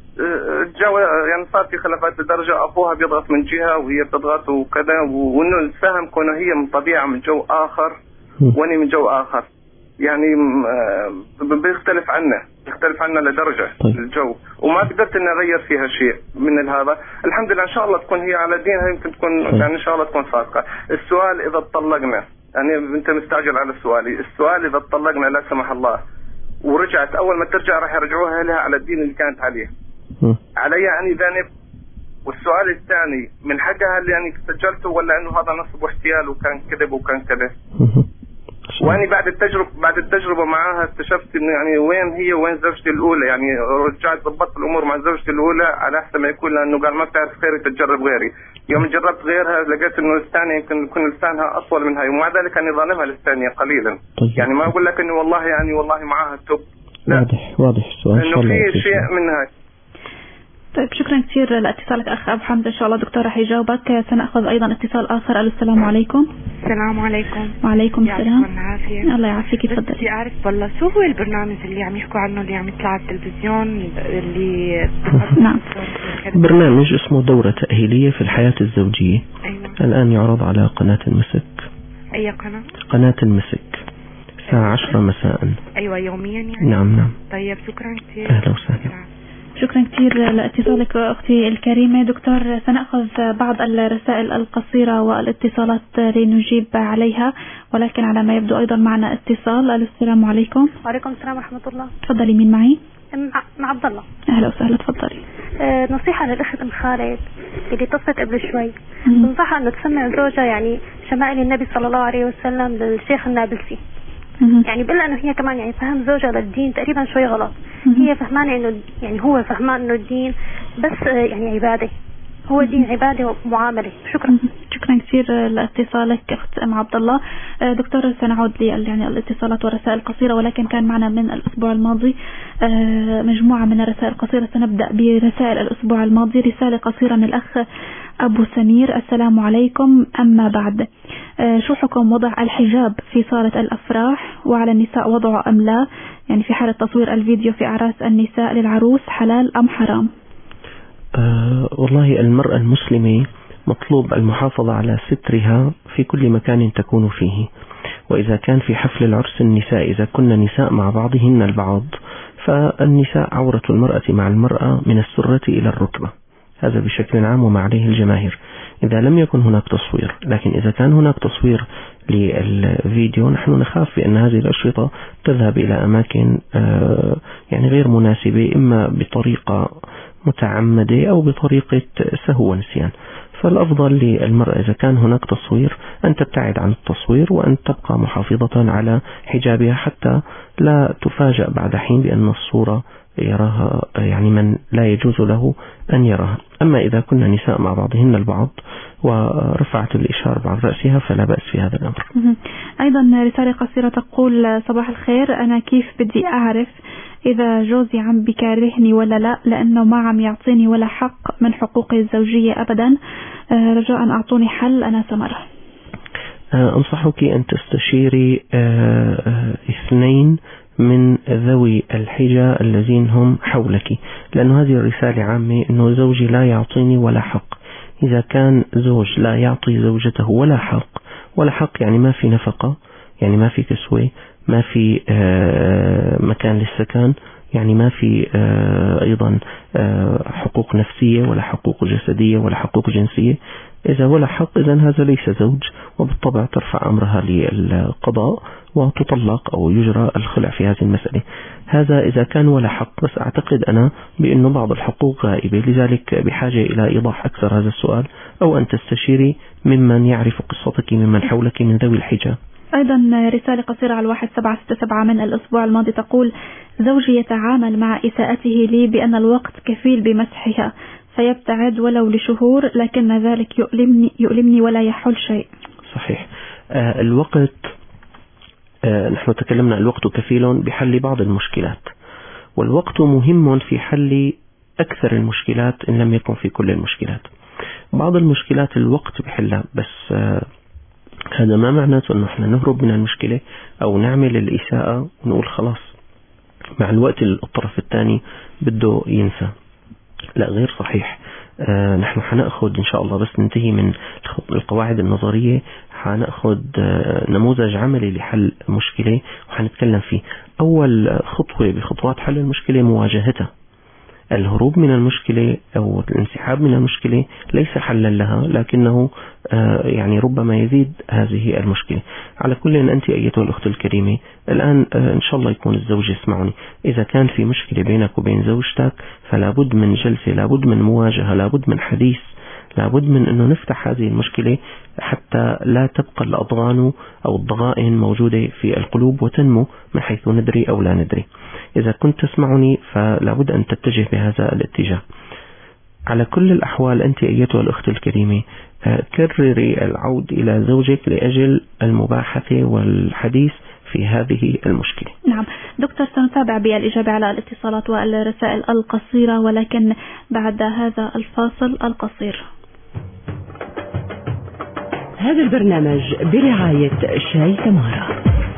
يعني صار في خلافات لدرجه ابوها بيضغط من جهه وهي بتضغط وكذا، وانه الفهم كونه هي من طبيعه من جو اخر واني من جو اخر، يعني بيختلف عنا لدرجه الجو، وما قدرت اني اغير فيها شيء من هذا. الحمد لله ان شاء الله تكون هي على دينها، يمكن تكون يعني ان شاء الله تكون صادقه. السؤال اذا اتطلقنا، يعني انت مستعجل على سؤالي. السؤال اذا اتطلقنا لا سمح الله ورجعت، اول ما ترجع راح يرجعوها لها على الدين اللي كانت عليه. علي يعني ذنب؟ والسؤال الثاني، من حقها اللي يعني سجلته ولا انه هذا نصب واحتيال وكان كذب وكان كذا؟ واني بعد التجربه معاها اكتشفت انه يعني وين هي وين زوجتي الاولى، يعني رجعت ضبطت الامور مع زوجتي الاولى على احسن ما يكون، لانه قال ما بتعرف غيري تجرب غيري. يوم جربت غيرها لقيت انه الثانيه يمكن يكون لسانها اطول منها، ومع ذلك انا ظالمها للثانيه قليلا. طيب. يعني ما اقول لك انه والله معاها توب، واضح السؤال انه في شيء منها. طيب شكرا كثير لاتصالك اخ ابو حمزه، ان شاء الله دكتور راح يجاوبك. سناخذ ايضا اتصال اخر. السلام عليكم. السلام عليكم. وعليكم السلام. الله يعافيك. تفضل. بدي اعرف والله شو هو البرنامج اللي عم يحكوا عنه اللي عم يطلع على التلفزيون اللي نعم، برنامج اسمه دورة تأهيلية في الحياة الزوجية. أيوة. الآن يعرض على قناة المسك. أي قناة؟ قناة المسك الساعة 10 مساء. أيوة يوميا يعني؟ نعم. طيب شكرا كثير. أهلا وسهلا. شكرا كثير لاتصالك أختي الكريمة. دكتور سنأخذ بعض الرسائل القصيرة والاتصالات لنجيب عليها، ولكن على ما يبدو أيضا معنا اتصال. السلام عليكم. وعليكم السلام ورحمة الله. تفضلي، مين معي؟ مع عبد الله. أهلا وسهلا، تفضلي. نصيحة للأخت أم خالد اللي اتصلت قبل شوي، ننصحها أنه تسمع زوجها يعني شمائل النبي صلى الله عليه وسلم للشيخ النابلسي. يعني بقول انه هي كمان يعني فهم زوجها للدين تقريبا شوي غلط. هي فهمانه انه يعني هو فهمان انه الدين بس يعني عباده، هو دين عباده ومعامله. شكرا كثير لاتصالك اخت ام عبد الله. دكتور سنعود يعني الاتصالات والرسائل القصيره، ولكن كان معنا من الاسبوع الماضي مجموعه من الرسائل القصيره. سنبدا برسائل الاسبوع الماضي. رساله قصيره من الاخ أبو سمير. السلام عليكم. أما بعد، شو حكم وضع الحجاب في صالة الأفراح، وعلى النساء وضعه أم لا؟ يعني في حالة تصوير الفيديو في أعراس النساء للعروس حلال أم حرام؟ والله المرأة المسلمة مطلوب المحافظة على سترها في كل مكان تكون فيه. وإذا كان في حفل العرس النساء، إذا كن نساء مع بعضهن البعض، فالنساء عورة المرأة مع المرأة من السرة إلى الركبة، هذا بشكل عام وما عليه الجماهير إذا لم يكن هناك تصوير. لكن إذا كان هناك تصوير للفيديو نحن نخاف بأن هذه الأشرطة تذهب إلى أماكن يعني غير مناسبة، إما بطريقة متعمدة أو بطريقة سهو ونسيان. فالأفضل للمرأة إذا كان هناك تصوير أن تبتعد عن التصوير وأن تبقى محافظة على حجابها حتى لا تفاجأ بعد حين بأن الصورة يراها يعني من لا يجوز له أن يراها. أما إذا كنا نساء مع بعضهن البعض ورفعت الإشارة بعد رأسها فلا بأس في هذا الأمر. أيضا رسالة قصيرة تقول: صباح الخير، أنا كيف بدي أعرف إذا جوزي عم بكارهني ولا لا، لأنه ما عم يعطيني ولا حق من حقوقي الزوجية أبدا، رجاء أعطوني حل. أنا سمرة. أنصحك أن تستشيري 2 من ذوي الحجة الذين هم حولك، لأن هذه الرسالة عامة أنه زوجي لا يعطيني ولا حق. إذا كان زوج لا يعطي زوجته ولا حق يعني ما في نفقة، يعني ما في كسوة، ما في مكان للسكن، يعني ما في أيضا حقوق نفسية ولا حقوق جسدية ولا حقوق جنسية، إذا ولا حق إذن هذا ليس زوج، وبالطبع ترفع أمرها للقضاء وتطلق أو يجرى الخلع في هذه المسألة. هذا إذا كان ولا حق. بس أعتقد أنا بأنه بعض الحقوق غائبة، لذلك بحاجة إلى إيضاح أكثر هذا السؤال، أو أن تستشيري ممن يعرف قصتك ممن حولك من ذوي الحجة. أيضا رسالة قصيرة على 1767 من الأسبوع الماضي تقول: زوجي يتعامل مع إساءته لي بأن الوقت كفيل بمسحها، فيبتعد ولو لشهور، لكن ذلك يؤلمني ولا يحل شيء. صحيح. الوقت نحن تكلمنا الوقت كفيل بحل بعض المشكلات، والوقت مهم في حل أكثر المشكلات إن لم يكن في كل المشكلات. بعض المشكلات الوقت بحلها، بس هذا ما معناته أنه احنا نهرب من المشكلة أو نعمل الإساءة ونقول خلاص مع الوقت الطرف الثاني بده ينسى. لا، غير صحيح. نحن حنأخذ إن شاء الله، بس ننتهي من القواعد النظرية، حنأخذ نموذج عملي لحل مشكلة وحنتكلم فيه. أول خطوة بخطوات حل المشكلة مواجهتها. الهروب من المشكلة أو الانسحاب من المشكلة ليس حلا لها، لكنه يعني ربما يزيد هذه المشكلة. على كل أن أنت أيتها الأخت الكريمة الآن إن شاء الله يكون الزوج يسمعني، إذا كان في مشكلة بينك وبين زوجتك فلا بد من جلسة، لا بد من مواجهة، لا بد من حديث، لا بد من أنه نفتح هذه المشكلة حتى لا تبقى الأضغان أو الضغائن موجودة في القلوب وتنمو من حيث ندري أو لا ندري. إذا كنت تسمعني فلا بد أن تتجه بهذا الاتجاه. على كل الأحوال أنت أيتها الأخت الكريمة كرري العود إلى زوجك لأجل المباحثة والحديث في هذه المشكلة. نعم دكتور، سنتابع بالإجابة على الاتصالات والرسائل القصيرة، ولكن بعد هذا الفاصل القصير. هذا البرنامج برعاية شاي تمارا.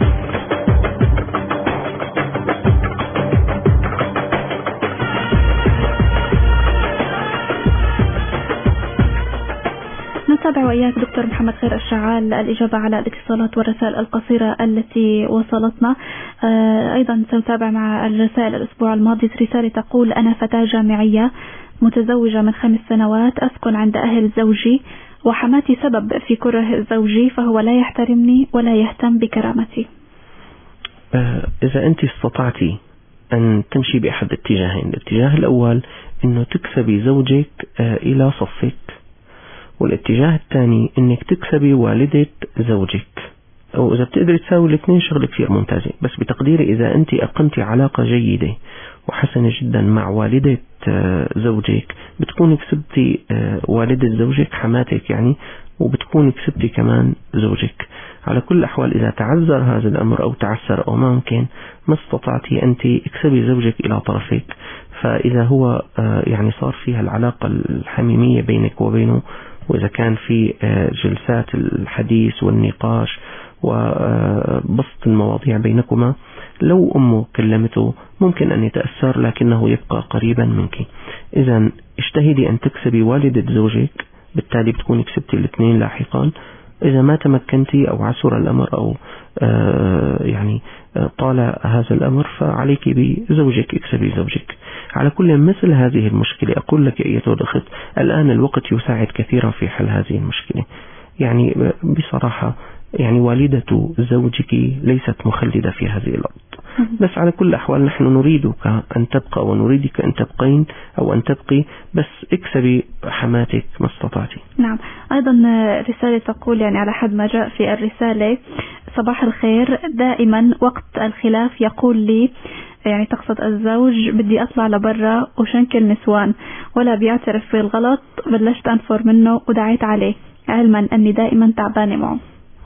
نتابع وإياك دكتور محمد خير الشعال الإجابة على الاتصالات والرسائل القصيرة التي وصلتنا. أيضا سنتابع مع الرسائل الأسبوع الماضي. رسالة تقول: أنا فتاة جامعية متزوجة من 5 سنوات، أسكن عند أهل زوجي، وحماتي سبب في كره زوجي، فهو لا يحترمني ولا يهتم بكرامتي. إذا أنت استطعتي أن تمشي بأحد اتجاهين، الاتجاه الأول أنه تكسبي زوجك إلى صفك، والاتجاه الثاني انك تكسبي والدة زوجك، او اذا بتقدري تساوي الاثنين شغل كثير ممتازة. بس بتقديري اذا انت اقمتي علاقة جيدة وحسنة جدا مع والدة زوجك بتكوني كسبتي والدة زوجك حماتك يعني، وبتكوني كسبتي كمان زوجك. على كل الأحوال إذا تعذر هذا الأمر أو تعسر أو ما ممكن، ما استطعتي أنت اكسبي زوجك إلى طرفك. فإذا هو يعني صار فيها العلاقة الحميمية بينك وبينه، وإذا كان في جلسات الحديث والنقاش وبسط المواضيع بينكما، لو أمه كلمته ممكن أن يتأثر لكنه يبقى قريبا منك. إذا اجتهدي أن تكسبي والدة زوجك، بالتالي بتكوني كسبتي الاثنين لاحقا. إذا ما تمكنتي أو عسر الأمر أو يعني طال هذا الأمر فعليك بزوجك، اكسبي زوجك. على كل مثل هذه المشكلة أقول لك أيتها الأخت الآن الوقت يساعد كثيرا في حل هذه المشكلة. يعني بصراحة يعني والدة زوجك ليست مخلدة في هذه الأرض، بس على كل الأحوال نحن نريدك أن تبقى ونريدك أن تبقين أو أن تبقي، بس اكسبي حماتك ما استطعتي. نعم. أيضا رسالة تقول يعني على حد ما جاء في الرسالة: صباح الخير، دائما وقت الخلاف يقول لي، يعني تقصد الزوج، بدي أطلع لبرا وشنكل نسوان، ولا بيعترف بالغلط. بلشت أنفر منه ودعيت عليه علما أني دائما تعبانة معه.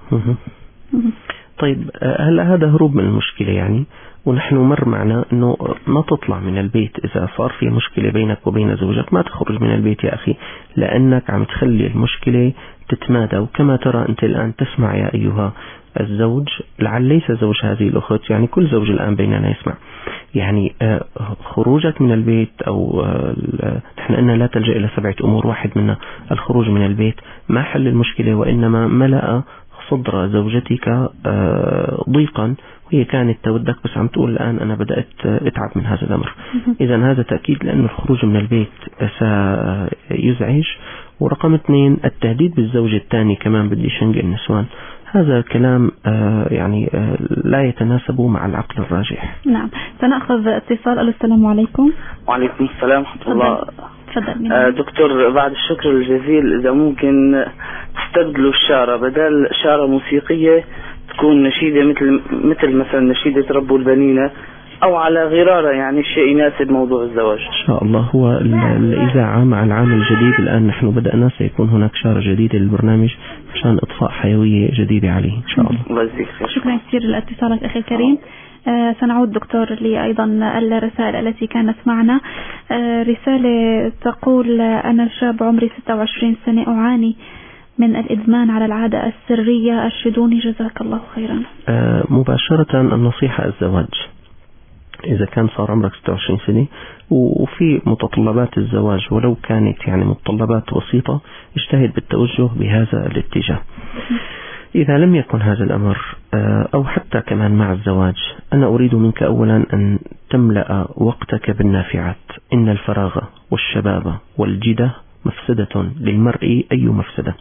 طيب هلا هذا هروب من المشكلة يعني، ونحن مر معنا أنه ما تطلع من البيت إذا صار في مشكلة بينك وبين زوجك، ما تخرج من البيت يا أخي، لأنك عم تخلي المشكلة تتمادى. وكما ترى أنت الآن تسمع يا أيها الزوج، لعل ليس زوج هذه الأخت، يعني كل زوج الآن بيننا يسمع، يعني خروجك من البيت أو نحن قلنا لا تلجأ إلى 7 أمور، واحد منها الخروج من البيت، ما حل المشكلة وإنما ملأ صدر زوجتك ضيقا، وهي كانت تودك بس عم تقول الآن أنا بدأت أتعب من هذا الأمر. إذن هذا تأكيد، لأن الخروج من البيت سيزعج. ورقم 2 التهديد بالزوج الثاني كمان، بدي شنق النسوان، هذا كلام يعني لا يتناسب مع العقل الراجح. نعم. سنأخذ اتصال. السلام عليكم. وعليكم السلام ورحمة الله. تفضل. دكتور، بعد الشكر الجزيل، إذا ممكن تستبدلوا الشارة، بدل شارة موسيقية تكون نشيدة مثل مثلا نشيدة رب البنين، أو على غرارة، يعني شيء يناسب موضوع الزواج. إن شاء الله. هو الإذاعة مع العام الجديد الآن نحن بدأنا، سيكون هناك شارة جديدة للبرنامج عشان إطفاء حيوية جديدة عليه إن شاء الله. الله يجزيك خير. شكرا كثير لاتصالك أخي الكريم. سنعود دكتور لأيضا الرسائل التي كانت معنا. رسالة تقول: أنا شاب عمري 26 سنة أعاني من الإدمان على العادة السرية، أرشدوني جزاك الله خيرا. مباشرة النصيحة الزواج، إذا كان صار عمرك 26 سنة وفي متطلبات الزواج ولو كانت يعني متطلبات بسيطة، اجتهد بالتوجه بهذا الاتجاه. إذا لم يكن هذا الأمر أو حتى كمان مع الزواج، أنا أريد منك أولا أن تملأ وقتك بالنافعات. إن الفراغ والشباب والجدة مفسدة للمرء، أي مفسدة.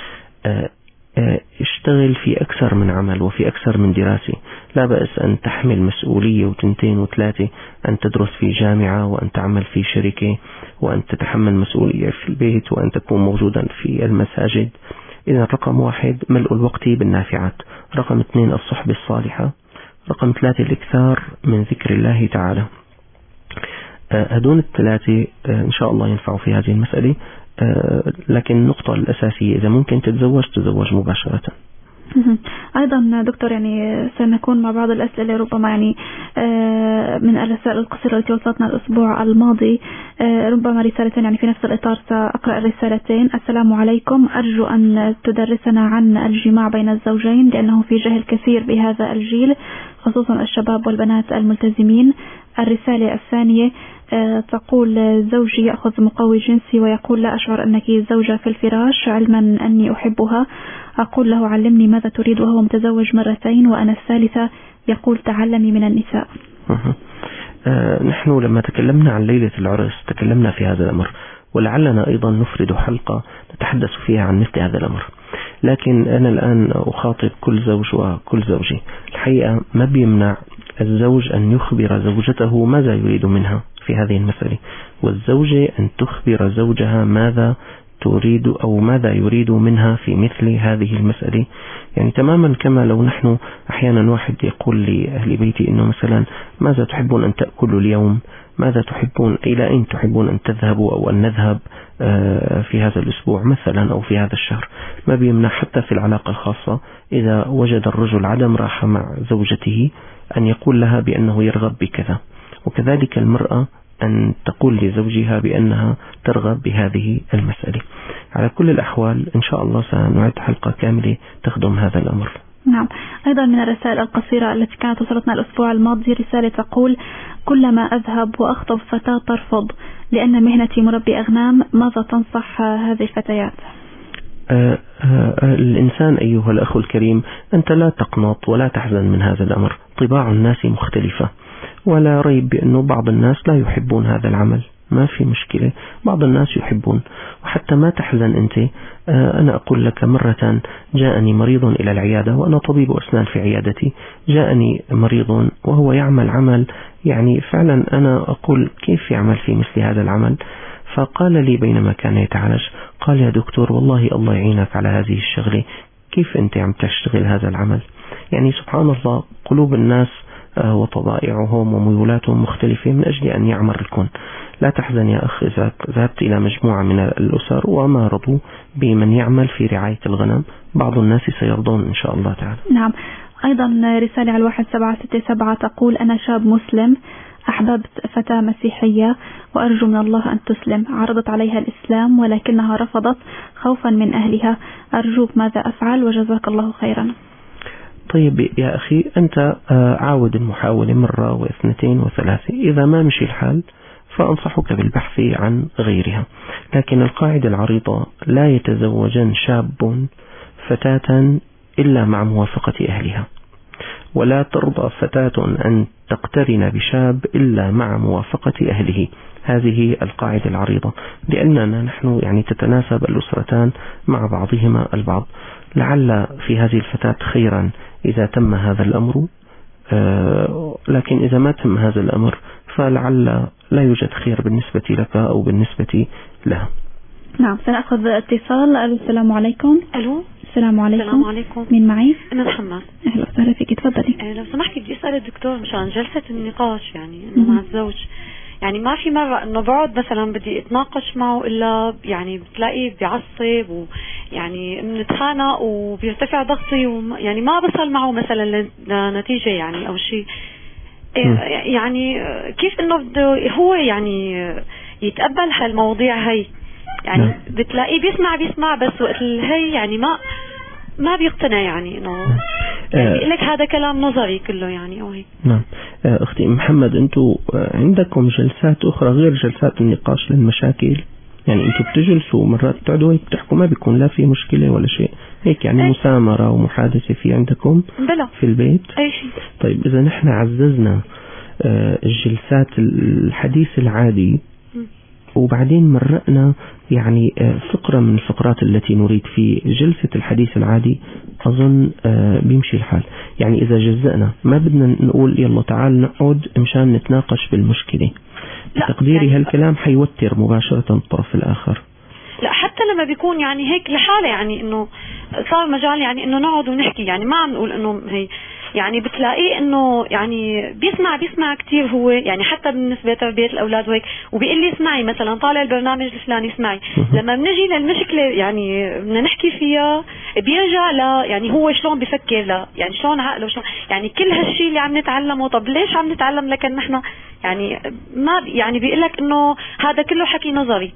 اشتغل في أكثر من عمل وفي أكثر من دراسة. لا بأس أن تحمل مسؤولية وتنتين وثلاثة، أن تدرس في جامعة وأن تعمل في شركة وأن تتحمل مسؤولية في البيت وأن تكون موجودا في المساجد. إذا رقم 1 ملء الوقت بالنافعات. رقم 2 الصحبة الصالحة. رقم 3 الإكثار من ذكر الله تعالى. هدول الثلاثة إن شاء الله ينفعوا في هذه المسألة. لكن النقطة الأساسية إذا ممكن تتزوج مباشرة. أيضا دكتور، يعني سنكون مع بعض الأسئلة ربما يعني من الرسائل القصيرة التي وصلتنا الأسبوع الماضي، ربما رسالتين يعني في نفس الإطار. سأقرأ الرسالتين. السلام عليكم، أرجو أن تدرسنا عن الجماع بين الزوجين، لأنه في جهل كثير بهذا الجيل، خصوصا الشباب والبنات الملتزمين. الرسالة الثانية تقول: زوجي يأخذ مقوي جنسي ويقول لا أشعر أنك زوجة في الفراش، علما أني أحبها. أقول له علمني ماذا تريد، وهو متزوج 2 وأنا الثالثة. يقول تعلمي من النساء. نحن لما تكلمنا عن ليلة العرس تكلمنا في هذا الأمر، ولعلنا أيضا نفرد حلقة نتحدث فيها عن مثل هذا الأمر. لكن أنا الآن أخاطب كل زوج وكل زوجة. الحقيقة ما بيمنع الزوج أن يخبر زوجته ماذا يريد منها في هذه المسألة، والزوجة أن تخبر زوجها ماذا تريد أو ماذا يريد منها في مثل هذه المسألة. يعني تماما كما لو نحن أحيانا واحد يقول لأهل بيتي إنه مثلا ماذا تحبون أن تأكلوا اليوم، ماذا تحبون، إلى أين تحبون أن تذهبوا أو أن نذهب في هذا الأسبوع مثلا أو في هذا الشهر. ما بيمنع حتى في العلاقة الخاصة إذا وجد الرجل عدم راحة مع زوجته أن يقول لها بأنه يرغب بكذا، وكذلك المرأة أن تقول لزوجها بأنها ترغب بهذه المسألة. على كل الأحوال إن شاء الله سنعد حلقة كاملة تخدم هذا الأمر. نعم. أيضا من الرسائل القصيرة التي كانت وصلتنا الأسبوع الماضي رسالة تقول: كلما أذهب وأخطب فتاة ترفض لأن مهنتي مربي أغنام، ماذا تنصح هذه الفتيات؟ الإنسان أيها الأخ الكريم أنت لا تقنط ولا تحزن من هذا الأمر. طباع الناس مختلفة، ولا ريب بأنه بعض الناس لا يحبون هذا العمل، ما في مشكلة، بعض الناس يحبون، وحتى ما تحزن أنت. أنا أقول لك مرة جاءني مريض إلى العيادة وأنا طبيب أسنان في عيادتي، جاءني مريض وهو يعمل عمل يعني فعلا أنا أقول كيف يعمل في مثل هذا العمل؟ فقال لي بينما كان يتعالج، قال يا دكتور والله الله يعينك على هذه الشغلة، كيف أنت عم تشتغل هذا العمل؟ يعني سبحان الله قلوب الناس وطبائعهم وميولاتهم مختلفة من أجل أن يعمر الكون. لا تحزن يا أخ إذا ذهبت إلى مجموعة من الأسر وما رضوا بمن يعمل في رعاية الغنم، بعض الناس سيرضون إن شاء الله تعالى. نعم. أيضا رسالة على 1767 تقول: أنا شاب مسلم أحببت فتاة مسيحية وأرجو من الله أن تسلم، عرضت عليها الإسلام ولكنها رفضت خوفا من أهلها، أرجوك ماذا أفعل وجزاك الله خيرا. طيب يا أخي أنت عاود المحاولة مرة واثنتين وثلاثة، إذا ما مشي الحال فأنصحك بالبحث عن غيرها. لكن القاعدة العريضة: لا يتزوجن شاب فتاة إلا مع موافقة أهلها، ولا ترضى فتاة أن تقترن بشاب إلا مع موافقة أهله. هذه القاعدة العريضة، لأننا نحن يعني تتناسب الأسرتان مع بعضهما البعض. لعل في هذه الفتاة خيرا إذا تم هذا الأمر، لكن إذا ما تم هذا الأمر فلعل لا يوجد خير بالنسبة لك أو بالنسبة لها. نعم، سنأخذ اتصال. السلام عليكم. ألو. السلام عليكم. السلام عليكم. مين معي؟ أنا محمد. أهلا وسهلا فيك، تفضلي. لو سمحتي بدي أسأل الدكتور مشان جلسة النقاش، يعني إنه مع الزوج، يعني ما في مرة إنه بقعد مثلا بدي أتناقش معه إلا يعني بتلاقيه بيعصب ويعني بنتخانق وبيرتفع ضغطي يعني ما بصل معه مثلا لنتيجة يعني أو شيء. يعني كيف إنه بده هو يعني يتقبل هالمواضيع هاي، يعني بتلاقيه بيسمع بس وقت هي يعني ما بيقتنع، يعني انه يعني بيقول لك هذا كلام نظري كله يعني او هيك. نعم اختي محمد، انتم عندكم جلسات اخرى غير جلسات النقاش للمشاكل؟ يعني انتم بتجلسوا مرات بتقعدوا هيك بتحكوا، ما بيكون لا في مشكلة ولا شيء هيك يعني مسامرة ومحادثة في عندكم بلا في البيت؟ اي شيء. طيب اذا نحن عززنا الجلسات الحديث العادي وبعدين مرقنا يعني فقرة من الفقرات التي نريد في جلسة الحديث العادي، أظن بيمشي الحال. يعني إذا جزأنا ما بدنا نقول يلا تعال نقعد مشان نتناقش بالمشكلة، تقديري يعني هالكلام حيوتر مباشرة الطرف الآخر. لا حتى لما بيكون يعني هيك لحالة، يعني إنه صار مجال يعني إنه نقعد ونحكي، يعني ما عم نقول إنه هي يعني بتلاقيه إنه يعني بيسمع كتير هو، يعني حتى بالنسبة لتربية الأولاد وهيك، وبيقول لي اسمعي مثلا طالع البرنامج الفلاني اسمعي. لما بنجي للمشكلة يعني بدنا نحكي فيها بيرجع يعني هو شلون بفكر، لا يعني شلون عقله، شلون يعني كل هالشيء اللي عم نتعلمه. طب ليش عم نتعلم لكن نحن يعني ما يعني بيقول لك إنه هذا كله حكي نظري.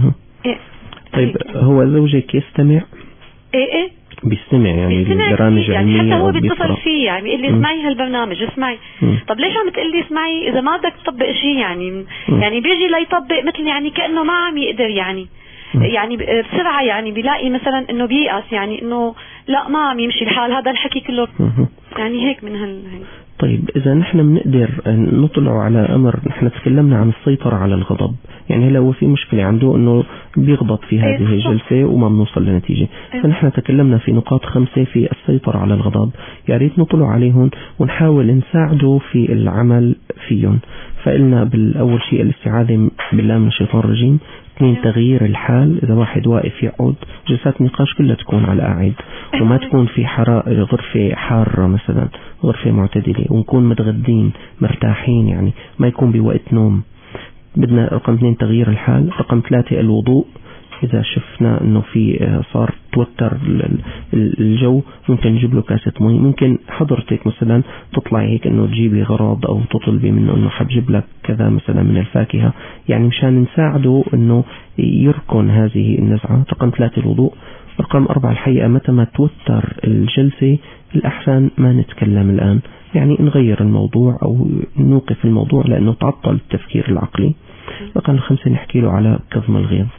طيب هو زوجك يستمع؟ ايه بيستمع يعني للبرامج يعني العلمية، حتى هو بيتصل فيه يعني بيقول لي اسمعي هالبرنامج اسمعي. طب ليش عم تقول لي اسمعي اذا ما بدك تطبق شيء؟ يعني بيجي ليطبق مثل يعني كأنه ما عم يقدر يعني بسرعة يعني بيلاقي مثلا انه بيأس، يعني انه لا ما عم يمشي الحال، هذا الحكي كله يعني هيك من هي. طيب إذا نحن بنقدر نطلع على أمر، نحن تكلمنا عن السيطرة على الغضب، يعني هلا هو في مشكلة عنده إنه بيغضب في هذه الجلسة وما بنوصل لنتيجة، فنحن تكلمنا في نقاط 5 في السيطرة على الغضب، يا ريت نطلع عليهم ونحاول نساعده في العمل فيهم. فإلنا بالأول شيء الاستعاذة بالله من الشيطان الرجيم، 2 تغيير الحال، إذا واحد واقف يقعد، جلسات نقاش كلها تكون على قاعد وما تكون في غرفة حارة مثلا، غرفة معتدلة، ونكون متغدين مرتاحين، يعني ما يكون بوقت نوم. بدنا رقم 2 تغيير الحال. رقم 3 الوضوء، إذا شفنا أنه في صار توتر الجو ممكن نجيب له كاسة مي، ممكن حضرتك مثلا تطلعي هيك أنه تجيبي غراض أو تطلبي منه أنه حبجيب لك كذا مثلا من الفاكهة، يعني مشان نساعده أنه يركن هذه النزعة. رقم 3 الوضوء. رقم 4 الحقيقة متى ما توتر الجلسة الأحسن ما نتكلم الآن، يعني نغير الموضوع أو نوقف الموضوع لأنه تعطل التفكير العقلي. رقم 5 نحكي له على كظم الغيظ.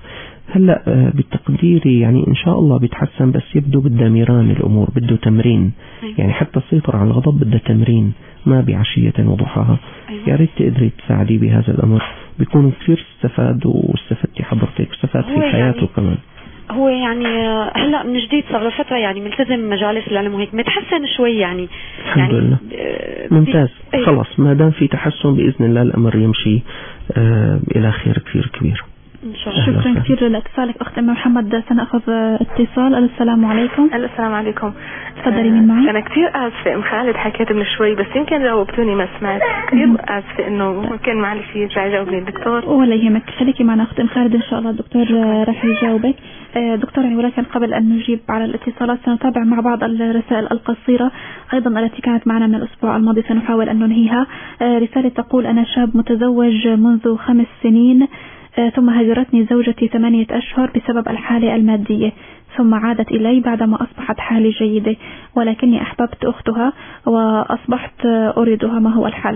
هلأ بتقديري يعني إن شاء الله بيتحسن، بس يبدو بدها ميران الأمور، بده تمرين. يعني حتى السيطرة على الغضب بدها تمرين، ما بعشية وضحاها. يا ريت تقدري تساعدي بهذا الأمر، بيكون كثير استفاد واستفدتي حضرتك واستفاد في حياته يعني كمان. هو يعني هلا من جديد صار فترة يعني ملتزم مجالس العلم وهيك متحسن شوي يعني. الحمد لله. ممتاز. خلص ما دام في تحسن بإذن الله الأمر يمشي إلى خير كثير كبير. شكرا كثير لاتصالك أخت محمد. سنأخذ اتصال. السلام عليكم. السلام عليكم. تفضلي من معي. أنا كثير آسفة أم خالد حكيت من شوي بس يمكن جاوبتوني ما سمعت. كثير آسفة إنه ممكن معلش يرجع يجاوبني الدكتور. ولا يهمك، خليكي معنا أخت خالد إن شاء الله الدكتور راح يجاوبك. دكتور يعني ولكن قبل أن نجيب على الاتصالات سنتابع مع بعض الرسائل القصيرة أيضا التي كانت معنا من الأسبوع الماضي، سنحاول أن ننهيها. رسالة تقول: أنا شاب متزوج منذ 5 سنين، ثم هجرتني زوجتي 8 أشهر بسبب الحالة المادية، ثم عادت إلي بعدما أصبحت حالي جيدة، ولكني أحببت أختها وأصبحت أريدها. ما هو الحل؟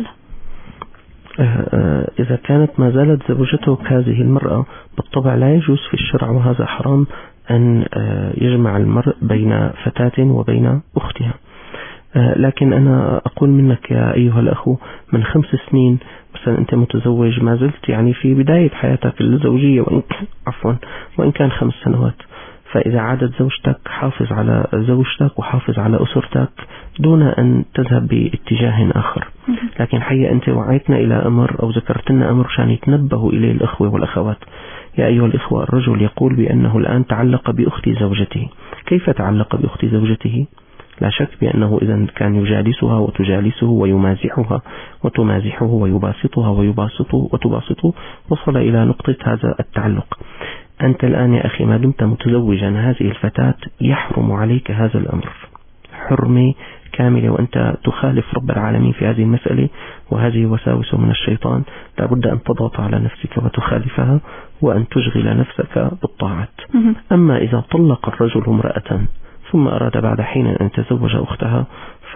إذا كانت ما زالت زوجته كهذه المرأة بالطبع لا يجوز في الشرع، وهذا حرام أن يجمع المرء بين فتاة وبين أختها. لكن أنا أقول منك يا أيها الأخو، من 5 سنين مثلا أنت متزوج، ما زلت يعني في بداية حياتك الزوجية، وإن كان 5 سنوات. فإذا عادت زوجتك حافظ على زوجتك وحافظ على أسرتك دون أن تذهب باتجاه آخر. لكن حقيقة أنت وعيتنا إلى أمر أو ذكرت لنا أمر عشان يتنبهوا إليه الأخوة والأخوات. يا أيها الإخوة، الرجل يقول بأنه الآن تعلق بأخت زوجته. كيف تعلق بأخت زوجته؟ لا شك بأنه إذا كان يجالسها وتجالسه ويمازحها وتمازحه ويباسطها وتباسطه وصل إلى نقطة هذا التعلق. أنت الآن يا أخي ما دمت متزوجا هذه الفتاة يحرم عليك هذا الأمر حرمة كاملة، وأنت تخالف رب العالمين في هذه المسألة، وهذه وساوس من الشيطان. لابد أن تضغط على نفسك وتخالفها وأن تشغل نفسك بالطاعات. أما إذا طلق الرجل امرأة ثم أراد بعد حين أن يتزوج أختها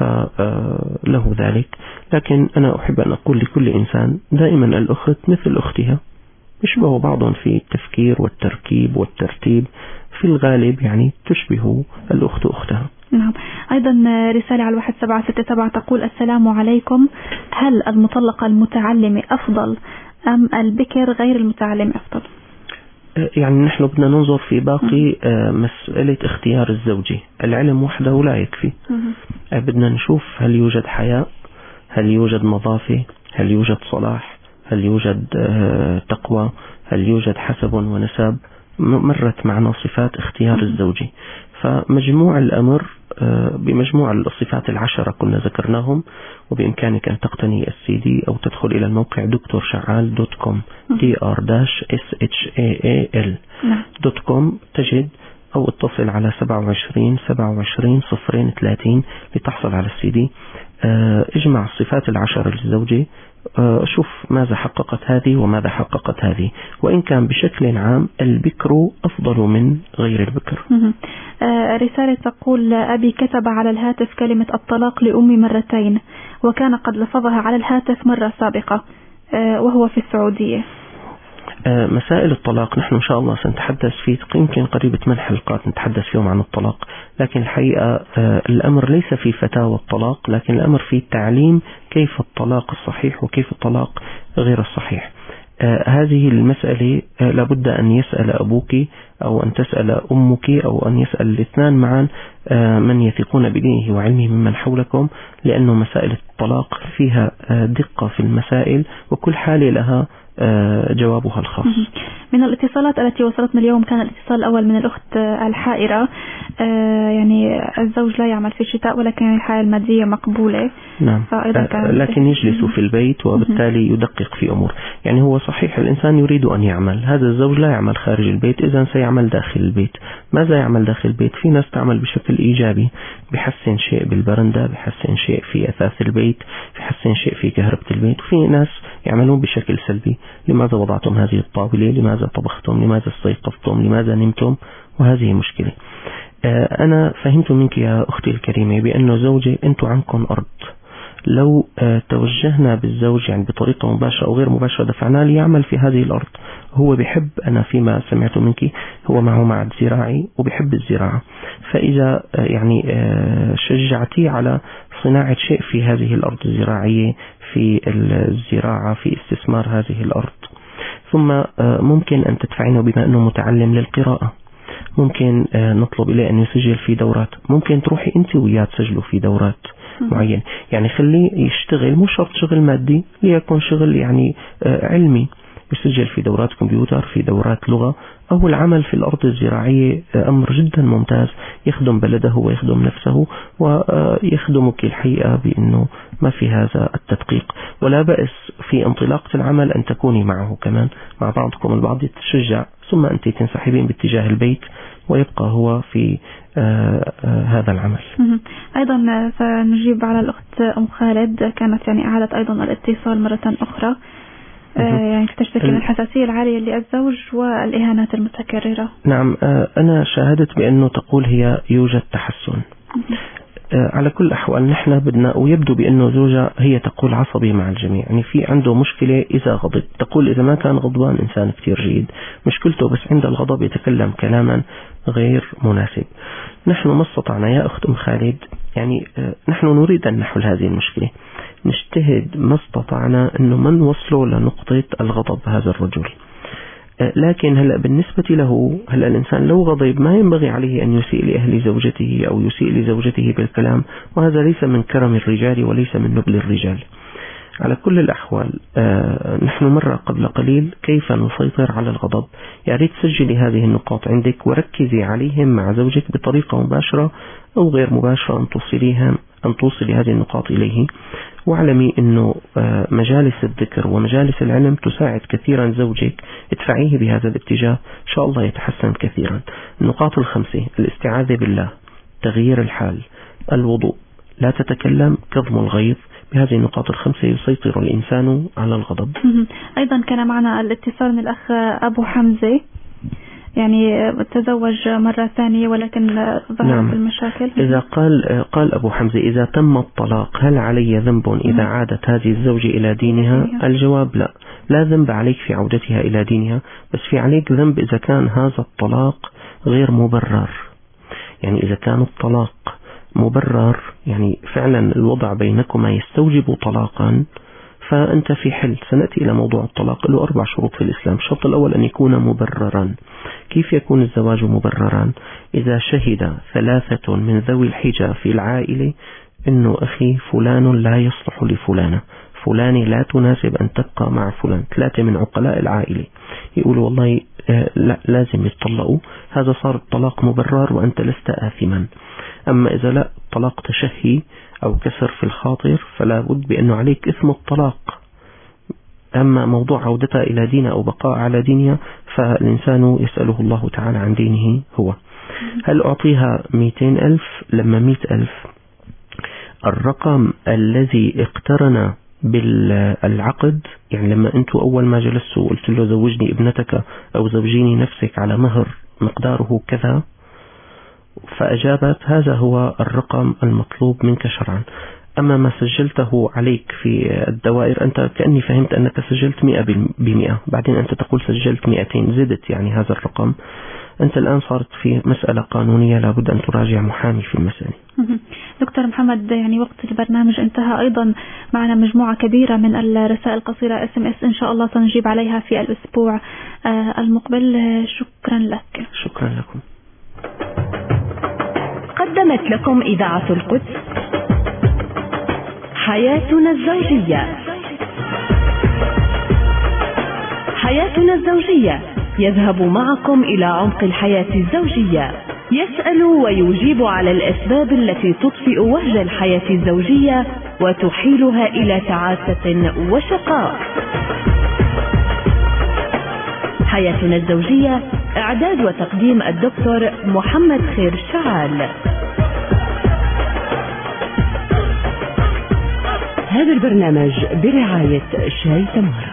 فله ذلك. لكن أنا أحب أن أقول لكل إنسان دائما الأخت مثل أختها، يشبه بعضهم في التفكير والتركيب والترتيب، في الغالب يعني تشبه الأخت أختها. نعم. أيضا رسالة على 1767 تقول: السلام عليكم، هل المطلقة المتعلمة أفضل أم البكر غير المتعلم أفضل؟ يعني نحن بدنا ننظر في باقي مسألة اختيار الزوجي. العلم وحده لا يكفي. بدنا نشوف هل يوجد حياء، هل يوجد نظافة، هل يوجد صلاح، هل يوجد تقوى، هل يوجد حسب ونسب. مرت معنا صفات اختيار الزوجي. فمجموع الأمر بمجموع الصفات 10 كنا ذكرناهم، وبإمكانك أن تقتني السي أو تدخل إلى الموقع drsha'al.com drsha'al.com تجد، أو اتصل على 27 27 030 لتحصل على السي. اجمع الصفات 10 للزوجة، شوف ماذا حققت هذه وماذا حققت هذه، وإن كان بشكل عام البكر أفضل من غير البكر. رسالة تقول: أبي كتب على الهاتف كلمة الطلاق لأمي 2 مرات، وكان قد لفظها على الهاتف مرة سابقة وهو في السعودية. مسائل الطلاق نحن إن شاء الله سنتحدث فيه، يمكن قريبة 8 حلقات نتحدث فيهم عن الطلاق. لكن الحقيقة الأمر ليس في فتاوى الطلاق، لكن الأمر في تعليم كيف الطلاق الصحيح وكيف الطلاق غير الصحيح. هذه المسألة لابد أن يسأل أبوك أو أن تسأل أمك أو أن يسأل الاثنان معا من يثقون بدينه وعلمه ممن حولكم، لأنه مسائل الطلاق فيها دقة في المسائل، وكل حالة لها جوابها الخاص. من الاتصالات التي وصلتنا اليوم كان الاتصال الأول من الأخت الحائرة، يعني الزوج لا يعمل في الشتاء ولكن الحالة المادية مقبولة. نعم. لكن يجلس في البيت وبالتالي يدقق في أمور. يعني هو صحيح الإنسان يريد أن يعمل، هذا الزوج لا يعمل خارج البيت، إذن سيعمل داخل البيت. ماذا يعمل داخل البيت؟ في ناس تعمل بشكل إيجابي، بحسن شيء بالبرندة، بحسن شيء في أثاث البيت، بحسن شيء في كهربة البيت، وفي ناس يعملون بشكل سلبي. لماذا وضعتم هذه الطاولة؟ لماذا طبختم؟ لماذا استيقظتم؟ لماذا نمتم؟ وهذه مشكلة. أنا فهمت منك يا أختي الكريمة بأنه زوجي أنتم عنكم أرض، لو توجهنا بالزوج يعني بطريقة مباشرة أو غير مباشرة دفعناه ليعمل في هذه الأرض. هو بيحب، أنا فيما سمعت منك هو معه معهد زراعي وبيحب الزراعة، فإذا يعني شجعتيه على صناعة شيء في هذه الأرض الزراعية، في الزراعة، في استثمار هذه الأرض. ثم ممكن أن تدفعينه بما أنه متعلم للقراءة، ممكن نطلب إليه أن يسجل في دورات، ممكن تروحي أنت وياه تسجلوا في دورات معين، يعني خليه يشتغل، مو شرط شغل مادي، ليكون شغل يعني علمي، يسجل في دورات كمبيوتر، في دورات لغة، أو العمل في الأرض الزراعية أمر جدا ممتاز، يخدم بلده ويخدم نفسه ويخدمك الحقيقة بأنه ما في هذا التدقيق. ولا بأس في انطلاقة العمل أن تكوني معه كمان، مع بعضكم البعض يتشجع، ثم أنت تنسحبين باتجاه البيت ويبقى هو في هذا العمل. أيضا سنجيب على الأخت أم خالد، كانت يعني أعادت أيضا الاتصال مرة أخرى، يعني تشتكي من الحساسية العالية للزوج والإهانات المتكررة. نعم، أنا شاهدت بأنه تقول هي يوجد تحسن. على كل الأحوال نحن بدنا، ويبدو بأنه زوجها هي تقول عصبي مع الجميع، يعني في عنده مشكلة إذا غضب، تقول إذا ما كان غضبان إنسان كتير جيد، مشكلته بس عند الغضب يتكلم كلاما غير مناسب. نحن ما استطعنا يا أخت أم خالد، يعني نحن نريد أن نحل هذه المشكلة، نجتهد ما استطعنا أنه ما نوصله لنقطة الغضب هذا الرجل. لكن هلأ بالنسبة له، هلأ الإنسان لو غضب ما ينبغي عليه أن يسيء لأهل زوجته أو يسيء لزوجته بالكلام، وهذا ليس من كرم الرجال وليس من نبل الرجال. على كل الأحوال نحن مرة قبل قليل كيف نسيطر على الغضب. يا ريت تسجلي هذه النقاط عندك وركزي عليهم مع زوجك بطريقة مباشرة أو غير مباشرة، أن توصلي هذه النقاط إليه. واعلمي أنه مجالس الذكر ومجالس العلم تساعد كثيرا زوجك، ادفعيه بهذا الاتجاه إن شاء الله يتحسن كثيرا. النقاط الخمسة: الاستعاذة بالله، تغيير الحال، الوضوء، لا تتكلم، كظم الغيظ. بهذه النقاط الخمسة يسيطر الإنسان على الغضب. أيضا كان معنا الاتصال من الأخ أبو حمزة، يعني تزوج مرة ثانية ولكن ظهرت المشاكل. إذا قال أبو حمزة: إذا تم الطلاق هل علي ذنب إذا عادت هذه الزوجة إلى دينها؟ الجواب لا، لا ذنب عليك في عودتها إلى دينها، بس في عليك ذنب إذا كان هذا الطلاق غير مبرر. يعني إذا كان الطلاق مبرر، يعني فعلا الوضع بينكما يستوجب طلاقا، فأنت في حل. سنأتي إلى موضوع الطلاق، له 4 شروط في الإسلام. الشرط الأول أن يكون مبررا. كيف يكون الزواج مبررا؟ إذا شهد 3 من ذوي الحجة في العائلة إنه أخي فلان لا يصلح لفلانة، فلانة لا تناسب أن تبقى مع فلان، 3 من عقلاء العائلة يقولوا والله لا لازم يتطلقوا، هذا صار الطلاق مبرر وأنت لست آثما. أما إذا لا، طلاق تشهي أو كسر في الخاطر، فلا بد بأنه عليك إثم الطلاق. أما موضوع عودتها إلى دينها أو بقاء على دينها، فالإنسان يسأله الله تعالى عن دينه هو. هل أعطيها 200,000 لما 100,000؟ الرقم الذي اقترن بالعقد، يعني لما أنتوا أول ما جلسوا قلت له زوجني ابنتك أو زوجيني نفسك على مهر مقداره كذا، فأجابت هذا هو الرقم المطلوب منك شرعا. أما ما سجلته عليك في الدوائر، أنت كأني فهمت أنك سجلت 100%، بعدين أنت تقول سجلت 200، زدت يعني هذا الرقم. أنت الآن صارت في مسألة قانونية، لابد أن تراجع محامي في المسألة. دكتور محمد، يعني وقت البرنامج انتهى. أيضا معنا مجموعة كبيرة من الرسائل القصيرة SMS، إن شاء الله سنجيب عليها في الأسبوع المقبل. شكرا لك. شكرا لكم. قدمت لكم إذاعة القدس حياتنا الزوجية. حياتنا الزوجية يذهب معكم إلى عمق الحياة الزوجية، يسأل ويجيب على الأسباب التي تطفئ وهج الحياة الزوجية وتحيلها إلى تعاسة وشقاء. حياتنا الزوجية، إعداد وتقديم الدكتور محمد خير شعال. هذا البرنامج برعاية شاي تمارا.